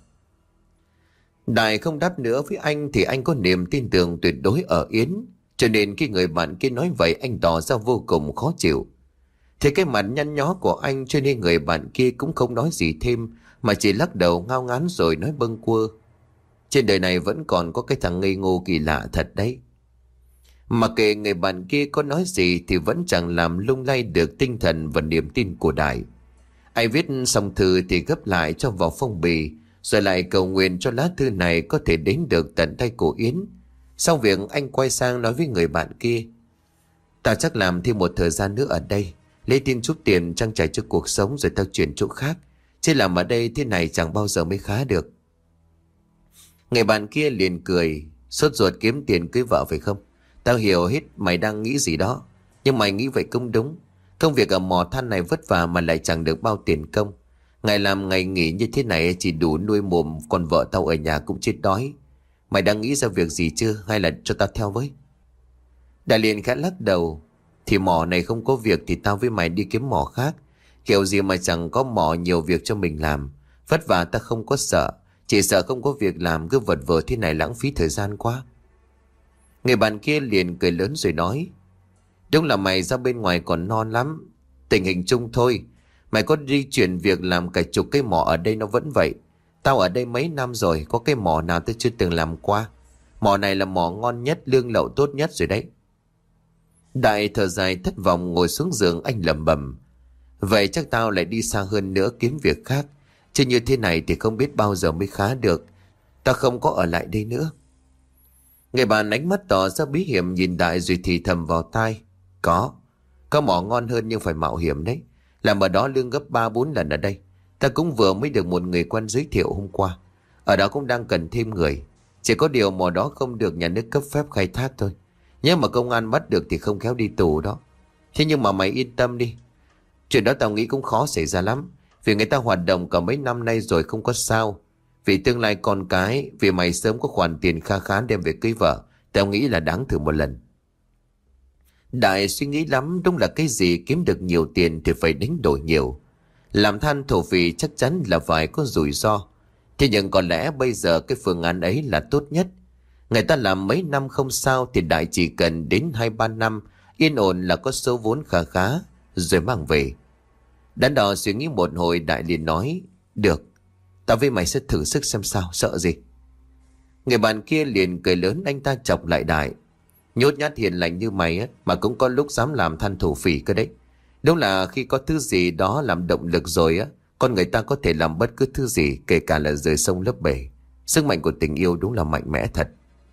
Đại không đáp nữa với anh thì anh có niềm tin tưởng tuyệt đối ở Yến. Cho nên khi người bạn kia nói vậy anh tỏ ra vô cùng khó chịu. Thì cái mặt nhăn nhó của anh cho nên người bạn kia cũng không nói gì thêm, mà chỉ lắc đầu ngao ngán rồi nói bâng quơ: Trên đời này vẫn còn có cái thằng ngây ngô kỳ lạ thật đấy. Mà kệ người bạn kia có nói gì thì vẫn chẳng làm lung lay được tinh thần và niềm tin của Đại. Anh viết xong thư thì gấp lại cho vào phong bì, rồi lại cầu nguyện cho lá thư này có thể đến được tận tay của Yến. Xong việc anh quay sang nói với người bạn kia: Tao chắc làm thêm một thời gian nữa ở đây, lấy tin chút tiền trang trải cho cuộc sống rồi tao chuyển chỗ khác. Chứ làm ở đây thế này chẳng bao giờ mới khá được. Người bạn kia liền cười: Sốt ruột kiếm tiền cưới vợ phải không? Tao hiểu hết mày đang nghĩ gì đó. Nhưng mày nghĩ vậy cũng đúng. Công việc ở mỏ than này vất vả mà lại chẳng được bao tiền công. Ngày làm ngày nghỉ như thế này chỉ đủ nuôi mồm, còn vợ tao ở nhà cũng chết đói. Mày đang nghĩ ra việc gì chưa, hay là cho tao theo với? Đại liền khẽ lắc đầu: Thì mỏ này không có việc thì tao với mày đi kiếm mỏ khác. Kiểu gì mà chẳng có mỏ nhiều việc cho mình làm. Vất vả ta không có sợ, chỉ sợ không có việc làm cứ vật vờ thế này lãng phí thời gian quá. Người bạn kia liền cười lớn rồi nói: Đúng là mày ra bên ngoài còn non lắm. Tình hình chung thôi. Mày có đi chuyển việc làm cả chục cái mỏ ở đây nó vẫn vậy. Tao ở đây mấy năm rồi, có cái mỏ nào tao chưa từng làm qua. Mỏ này là mỏ ngon nhất, lương lậu tốt nhất rồi đấy. Đại thở dài thất vọng ngồi xuống giường, anh lẩm bẩm: Vậy chắc tao lại đi xa hơn nữa kiếm việc khác. Chứ như thế này thì không biết bao giờ mới khá được. Tao không có ở lại đây nữa. Người bạn ánh mắt tỏ ra bí hiểm nhìn Đại rồi thì thầm vào tai: Có, có mỏ ngon hơn nhưng phải mạo hiểm đấy. Làm ở đó lương gấp ba bốn lần ở đây. Ta cũng vừa mới được một người quen giới thiệu hôm qua. Ở đó cũng đang cần thêm người. Chỉ có điều mỏ đó không được nhà nước cấp phép khai thác thôi. Nếu mà công an bắt được thì không khéo đi tù đó. Thế nhưng mà mày yên tâm đi. Chuyện đó tao nghĩ cũng khó xảy ra lắm. Vì người ta hoạt động cả mấy năm nay rồi không có sao. Vì tương lai con cái, vì mày sớm có khoản tiền kha khá đem về cưới vợ, tao nghĩ là đáng thử một lần. Đại suy nghĩ lắm, đúng là cái gì kiếm được nhiều tiền thì phải đánh đổi nhiều. Làm than thổ phỉ chắc chắn là phải có rủi ro. Thế nhưng có lẽ bây giờ cái phương án ấy là tốt nhất. Người ta làm mấy năm không sao thì Đại chỉ cần đến hai ba năm yên ổn là có số vốn khá khá rồi mang về. Đắn đo suy nghĩ một hồi, Đại liền nói: được, tao với mày sẽ thử sức xem sao, sợ gì. Người bạn kia liền cười lớn, anh ta chọc lại Đại: nhốt nhát hiền lành như mày á mà cũng có lúc dám làm than thổ phỉ cơ đấy. Đúng là khi có thứ gì đó làm động lực rồi á, con người ta có thể làm bất cứ thứ gì, kể cả là rời sông lấp bể. Sức mạnh của tình yêu đúng là mạnh mẽ thật.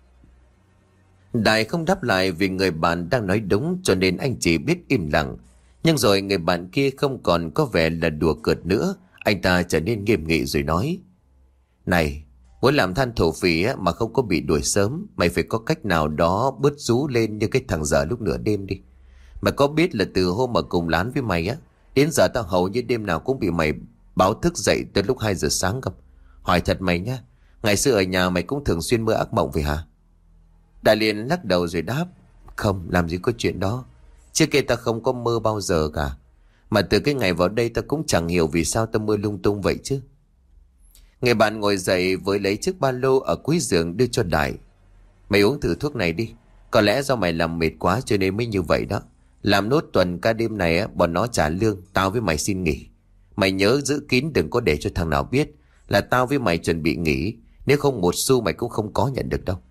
Đại không đáp lại vì người bạn đang nói đúng, cho nên anh chỉ biết im lặng. Nhưng rồi người bạn kia không còn có vẻ là đùa cợt nữa. Anh ta trở nên nghiêm nghị rồi nói: này, muốn làm than thổ phỉ á, mà không có bị đuổi sớm, mày phải có cách nào đó bớt rú lên như cái thằng dở lúc nửa đêm đi. Mày có biết là từ hôm mà cùng lán với mày á, đến giờ tao hầu như đêm nào cũng bị mày báo thức dậy từ lúc hai giờ sáng không? Hỏi thật mày nhá, ngày xưa ở nhà mày cũng thường xuyên mơ ác mộng vậy hả? Đại liền lắc đầu rồi đáp: không, làm gì có chuyện đó. Trước kia tao không có mơ bao giờ cả. Mà từ cái ngày vào đây tao cũng chẳng hiểu vì sao tao mơ lung tung vậy chứ. Người bạn ngồi dậy với lấy chiếc ba lô ở cuối giường đưa cho Đại: mày uống thử thuốc này đi. Có lẽ do mày làm mệt quá cho nên mới như vậy đó. Làm nốt tuần ca đêm này á, bọn nó trả lương, tao với mày xin nghỉ. Mày nhớ giữ kín, đừng có để cho thằng nào biết là tao với mày chuẩn bị nghỉ. Nếu không một xu mày cũng không có nhận được đâu.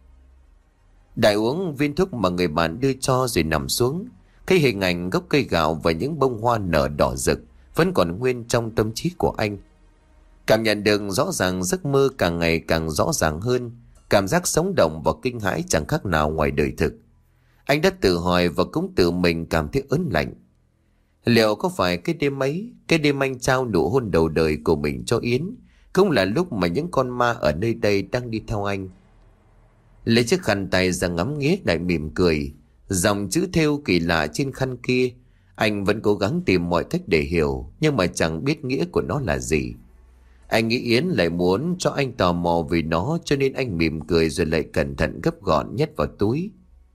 Đại uống viên thuốc mà người bạn đưa cho rồi nằm xuống. Cái hình ảnh gốc cây gạo và những bông hoa nở đỏ rực vẫn còn nguyên trong tâm trí của anh. Cảm nhận được rõ ràng giấc mơ càng ngày càng rõ ràng hơn. Cảm giác sống động và kinh hãi chẳng khác nào ngoài đời thực. Anh đã tự hỏi và cũng tự mình cảm thấy ớn lạnh. Liệu có phải cái đêm ấy, cái đêm anh trao nụ hôn đầu đời của mình cho Yến, cũng là lúc mà những con ma ở nơi đây đang đi theo anh? Lấy chiếc khăn tay ra ngắm nghía, Đại mỉm cười. Dòng chữ thêu kỳ lạ trên khăn kia, anh vẫn cố gắng tìm mọi cách để hiểu, nhưng mà chẳng biết nghĩa của nó là gì. Anh nghĩ Yến lại muốn cho anh tò mò về nó, cho nên anh mỉm cười rồi lại cẩn thận gấp gọn nhét vào túi.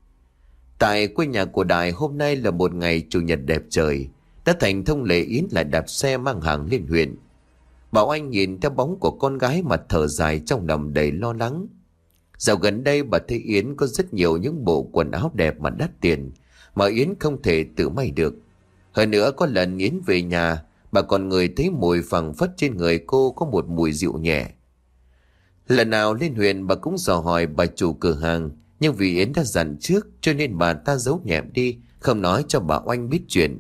Tại quê nhà của Đại, hôm nay là một ngày chủ nhật đẹp trời. Đã thành thông lệ, Yến lại đạp xe mang hàng lên huyện. Bảo Anh nhìn theo bóng của con gái mà thở dài, trong lòng đầy lo lắng. Dạo gần đây bà thấy Yến có rất nhiều những bộ quần áo đẹp mà đắt tiền, mà Yến không thể tự may được. Hơn nữa có lần Yến về nhà, bà còn ngửi thấy mùi phảng phất trên người cô có một mùi dịu nhẹ. Lần nào lên huyện bà cũng dò hỏi bà chủ cửa hàng, nhưng vì Yến đã dặn trước cho nên bà ta giấu nhẹm đi, không nói cho bà Oanh biết chuyện.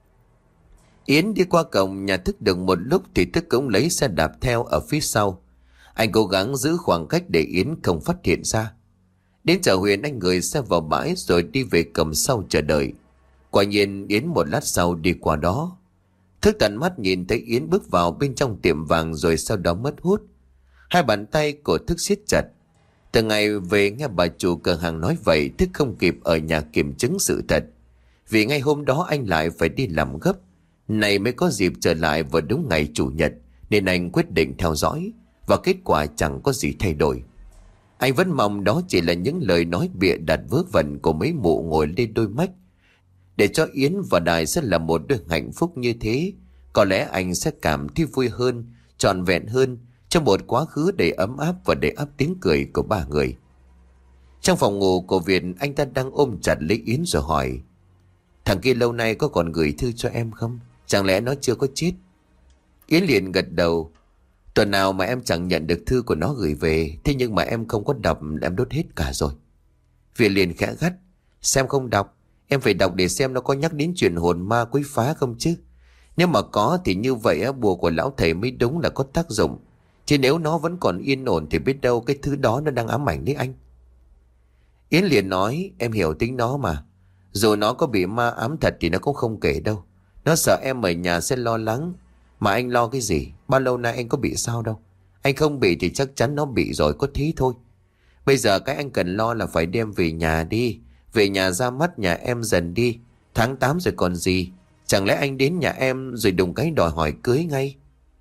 Yến đi qua cổng nhà thức được một lúc thì Thức cũng lấy xe đạp theo ở phía sau. Anh cố gắng giữ khoảng cách để Yến không phát hiện ra. Đến chợ huyện anh gửi xe vào bãi rồi đi về cầm sau chờ đợi. Quả nhiên Yến một lát sau đi qua đó. Thức tận mắt nhìn thấy Yến bước vào bên trong tiệm vàng rồi sau đó mất hút. Hai bàn tay của Thức siết chặt. Từ ngày về nghe bà chủ cửa hàng nói vậy, Thức không kịp ở nhà kiểm chứng sự thật. Vì ngay hôm đó anh lại phải đi làm gấp. Này mới có dịp trở lại vào đúng ngày chủ nhật, nên anh quyết định theo dõi. Và kết quả chẳng có gì thay đổi. Anh vẫn mong đó chỉ là những lời nói bịa đặt vớ vẩn của mấy mụ ngồi lên đôi mách. Để cho Yến và Đài sẽ là một đôi hạnh phúc như thế, có lẽ anh sẽ cảm thấy vui hơn, trọn vẹn hơn trong một quá khứ đầy ấm áp và đầy áp tiếng cười của ba người. Trong phòng ngủ của Việt, anh ta đang ôm chặt lấy Yến rồi hỏi: thằng kia lâu nay có còn gửi thư cho em không? Chẳng lẽ nó chưa có chết? Yến liền gật đầu: tuần nào mà em chẳng nhận được thư của nó gửi về, thế nhưng mà em không có đọc, em đốt hết cả rồi. Việt liền khẽ gắt: xem không đọc, em phải đọc để xem nó có nhắc đến chuyện hồn ma quấy phá không chứ. Nếu mà có thì như vậy á, bùa của lão thầy mới đúng là có tác dụng. Chứ nếu nó vẫn còn yên ổn thì biết đâu cái thứ đó nó đang ám ảnh đấy anh. Yến liền nói: em hiểu tính nó mà. Dù nó có bị ma ám thật thì nó cũng không kể đâu. Nó sợ em ở nhà sẽ lo lắng. Mà anh lo cái gì? Bao lâu nay anh có bị sao đâu. Anh không bị thì chắc chắn nó bị rồi, có thế thôi. Bây giờ cái anh cần lo là phải đem về nhà đi. Về nhà ra mắt nhà em dần đi. Tháng tám rồi còn gì. Chẳng lẽ anh đến nhà em rồi đùng cái đòi hỏi cưới ngay.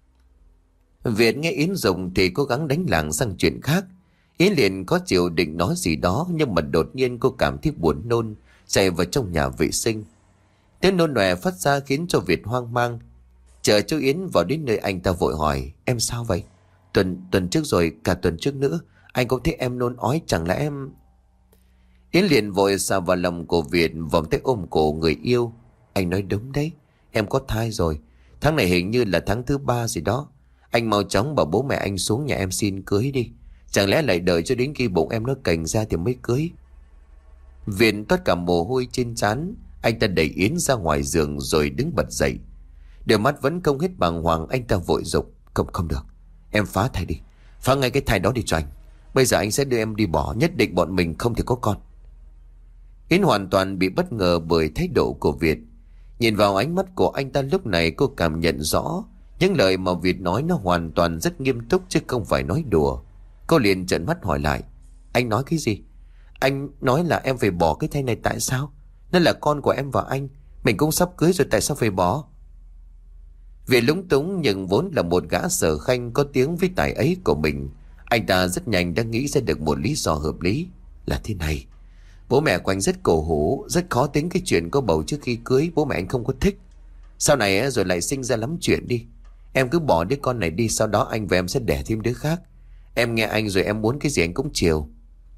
Việt nghe Yến dùng thì cố gắng đánh lảng sang chuyện khác. Yến liền có chịu định nói gì đó, nhưng mà đột nhiên cô cảm thấy buồn nôn, chạy vào trong nhà vệ sinh. Tiếng nôn nòe phát ra khiến cho Việt hoang mang. Chờ chú Yến vào đến nơi, anh ta vội hỏi: Em sao vậy? Tuần tuần trước rồi, cả tuần trước nữa anh cũng thấy em nôn ói, chẳng lẽ em... Yến liền vội xà vào lòng của Việt, vòng tay ôm cổ người yêu. Anh nói đúng đấy, em có thai rồi. Tháng này hình như là tháng thứ ba gì đó. Anh mau chóng bảo bố mẹ anh xuống nhà em xin cưới đi. Chẳng lẽ lại đợi cho đến khi bụng em nó cành ra thì mới cưới? Việt toát cả mồ hôi trên trán. Anh ta đẩy Yến ra ngoài giường rồi đứng bật dậy. Đôi mắt vẫn không hết bàng hoàng, anh ta vội dục: Không không được, em phá thai đi. Phá ngay cái thai đó đi cho anh. Bây giờ anh sẽ đưa em đi bỏ. Nhất định bọn mình không thể có con. Yến hoàn toàn bị bất ngờ bởi thái độ của Việt. Nhìn vào ánh mắt của anh ta lúc này, cô cảm nhận rõ những lời mà Việt nói nó hoàn toàn rất nghiêm túc chứ không phải nói đùa. Cô liền trợn mắt hỏi lại: Anh nói cái gì? Anh nói là em phải bỏ cái thai này tại sao? Nó là con của em và anh. Mình cũng sắp cưới rồi, tại sao phải bỏ? Việt lúng túng, nhưng vốn là một gã sở khanh có tiếng với tài ấy của mình, anh ta rất nhanh đã nghĩ ra được một lý do hợp lý. Là thế này, bố mẹ của anh rất cổ hủ, rất khó tính cái chuyện có bầu trước khi cưới. Bố mẹ anh không có thích. Sau này rồi lại sinh ra lắm chuyện đi. Em cứ bỏ đứa con này đi, sau đó anh và em sẽ đẻ thêm đứa khác. Em nghe anh rồi, em muốn cái gì anh cũng chiều.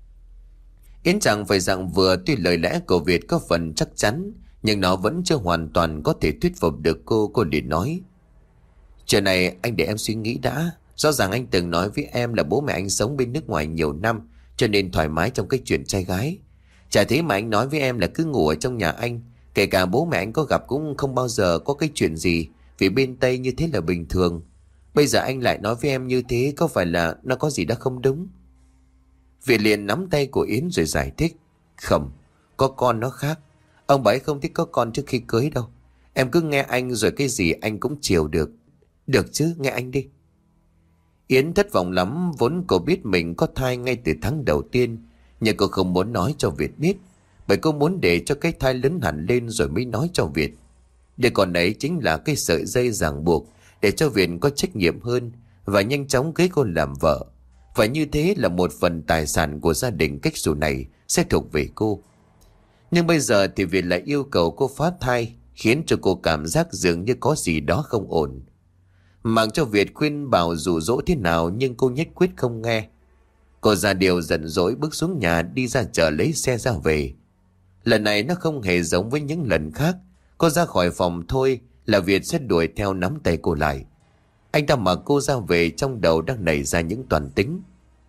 Yến chẳng phải rằng vừa, tuy lời lẽ của Việt có phần chắc chắn, nhưng nó vẫn chưa hoàn toàn có thể thuyết phục được cô. Cô liền nói: Chuyện này anh để em suy nghĩ đã. Rõ ràng anh từng nói với em là bố mẹ anh sống bên nước ngoài nhiều năm, cho nên thoải mái trong cái chuyện trai gái. Chả thế mà anh nói với em là cứ ngủ ở trong nhà anh. Kể cả bố mẹ anh có gặp cũng không bao giờ có cái chuyện gì, vì bên Tây như thế là bình thường. Bây giờ anh lại nói với em như thế, có phải là nó có gì đó không đúng? Việt liền nắm tay của Yến rồi giải thích: Không, có con nó khác. Ông bà ấy không thích có con trước khi cưới đâu. Em cứ nghe anh rồi cái gì anh cũng chiều được. Được chứ, nghe anh đi. Yến thất vọng lắm, vốn cô biết mình có thai ngay từ tháng đầu tiên, nhưng cô không muốn nói cho Việt biết, bởi cô muốn để cho cái thai lớn hẳn lên rồi mới nói cho Việt. Đứa con ấy chính là cái sợi dây ràng buộc để cho Việt có trách nhiệm hơn và nhanh chóng cưới cô làm vợ. Và như thế là một phần tài sản của gia đình cách xù này sẽ thuộc về cô. Nhưng bây giờ thì Việt lại yêu cầu cô phá thai, khiến cho cô cảm giác dường như có gì đó không ổn. Mặc cho Việt khuyên bảo dụ dỗ thế nào, nhưng cô nhất quyết không nghe. Cô ra điều giận dỗi bước xuống nhà, đi ra chợ lấy xe ra về. Lần này nó không hề giống với những lần khác. Cô ra khỏi phòng thôi là Việt sẽ đuổi theo nắm tay cô lại. Anh ta mặc cô ra về, trong đầu đang nảy ra những toàn tính.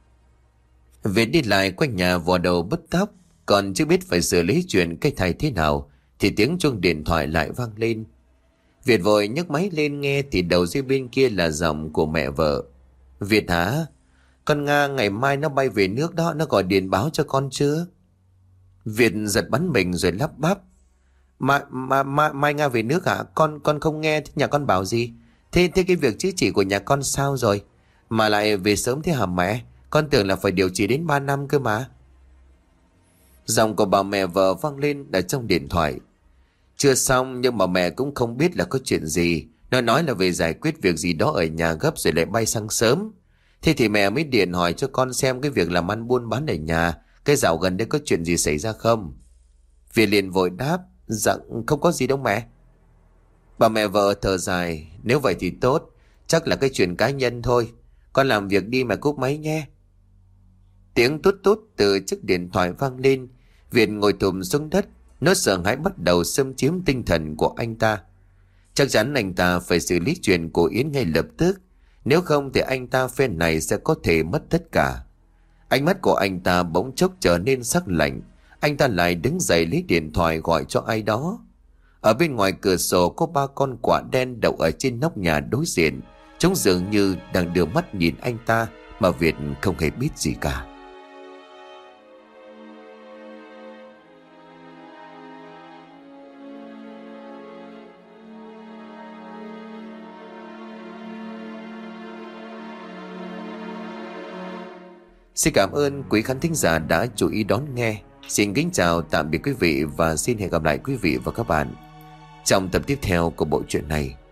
Việt đi lại quanh nhà vò đầu bứt tóc, còn chưa biết phải xử lý chuyện cái thai thế nào thì tiếng chuông điện thoại lại vang lên. Việt vội nhấc máy lên nghe thì đầu dây bên kia là giọng của mẹ vợ. Việt hả? Con Nga ngày mai nó bay về nước đó, nó gọi điện báo cho con chưa? Việt giật bắn mình rồi lắp bắp: Mai, mai, mai, mai Nga về nước hả? Con con không nghe, thế nhà con bảo gì? Thế thế cái việc chữa trị của nhà con sao rồi? Mà lại về sớm thế hả mẹ? Con tưởng là phải điều trị đến ba năm cơ mà. Giọng của bà mẹ vợ vang lên ở trong điện thoại. Chưa xong, nhưng mà mẹ cũng không biết là có chuyện gì. Nó nói là về giải quyết việc gì đó ở nhà gấp rồi lại bay sang sớm. Thế thì mẹ mới điện hỏi cho con xem cái việc làm ăn buôn bán ở nhà, cái dạo gần đây có chuyện gì xảy ra không? Việt liền vội đáp: Dạ không có gì đâu mẹ. Bà mẹ vợ thở dài: Nếu vậy thì tốt, chắc là cái chuyện cá nhân thôi. Con làm việc đi mà cúp máy nhé. Tiếng tút tút từ chiếc điện thoại vang lên. Việt ngồi thụp xuống đất. Nỗi sợ hãi bắt đầu xâm chiếm tinh thần của anh ta. Chắc chắn anh ta phải xử lý chuyện của Yến ngay lập tức. Nếu không thì anh ta phen này sẽ có thể mất tất cả. Ánh mắt của anh ta bỗng chốc trở nên sắc lạnh. Anh ta lại đứng dậy lấy điện thoại gọi cho ai đó. Ở bên ngoài cửa sổ có ba con quạ đen đậu ở trên nóc nhà đối diện. Chúng dường như đang đưa mắt nhìn anh ta, mà Việt không hề biết gì cả. Xin cảm ơn quý khán thính giả đã chú ý đón nghe. Xin kính chào tạm biệt quý vị và xin hẹn gặp lại quý vị và các bạn trong tập tiếp theo của bộ truyện này.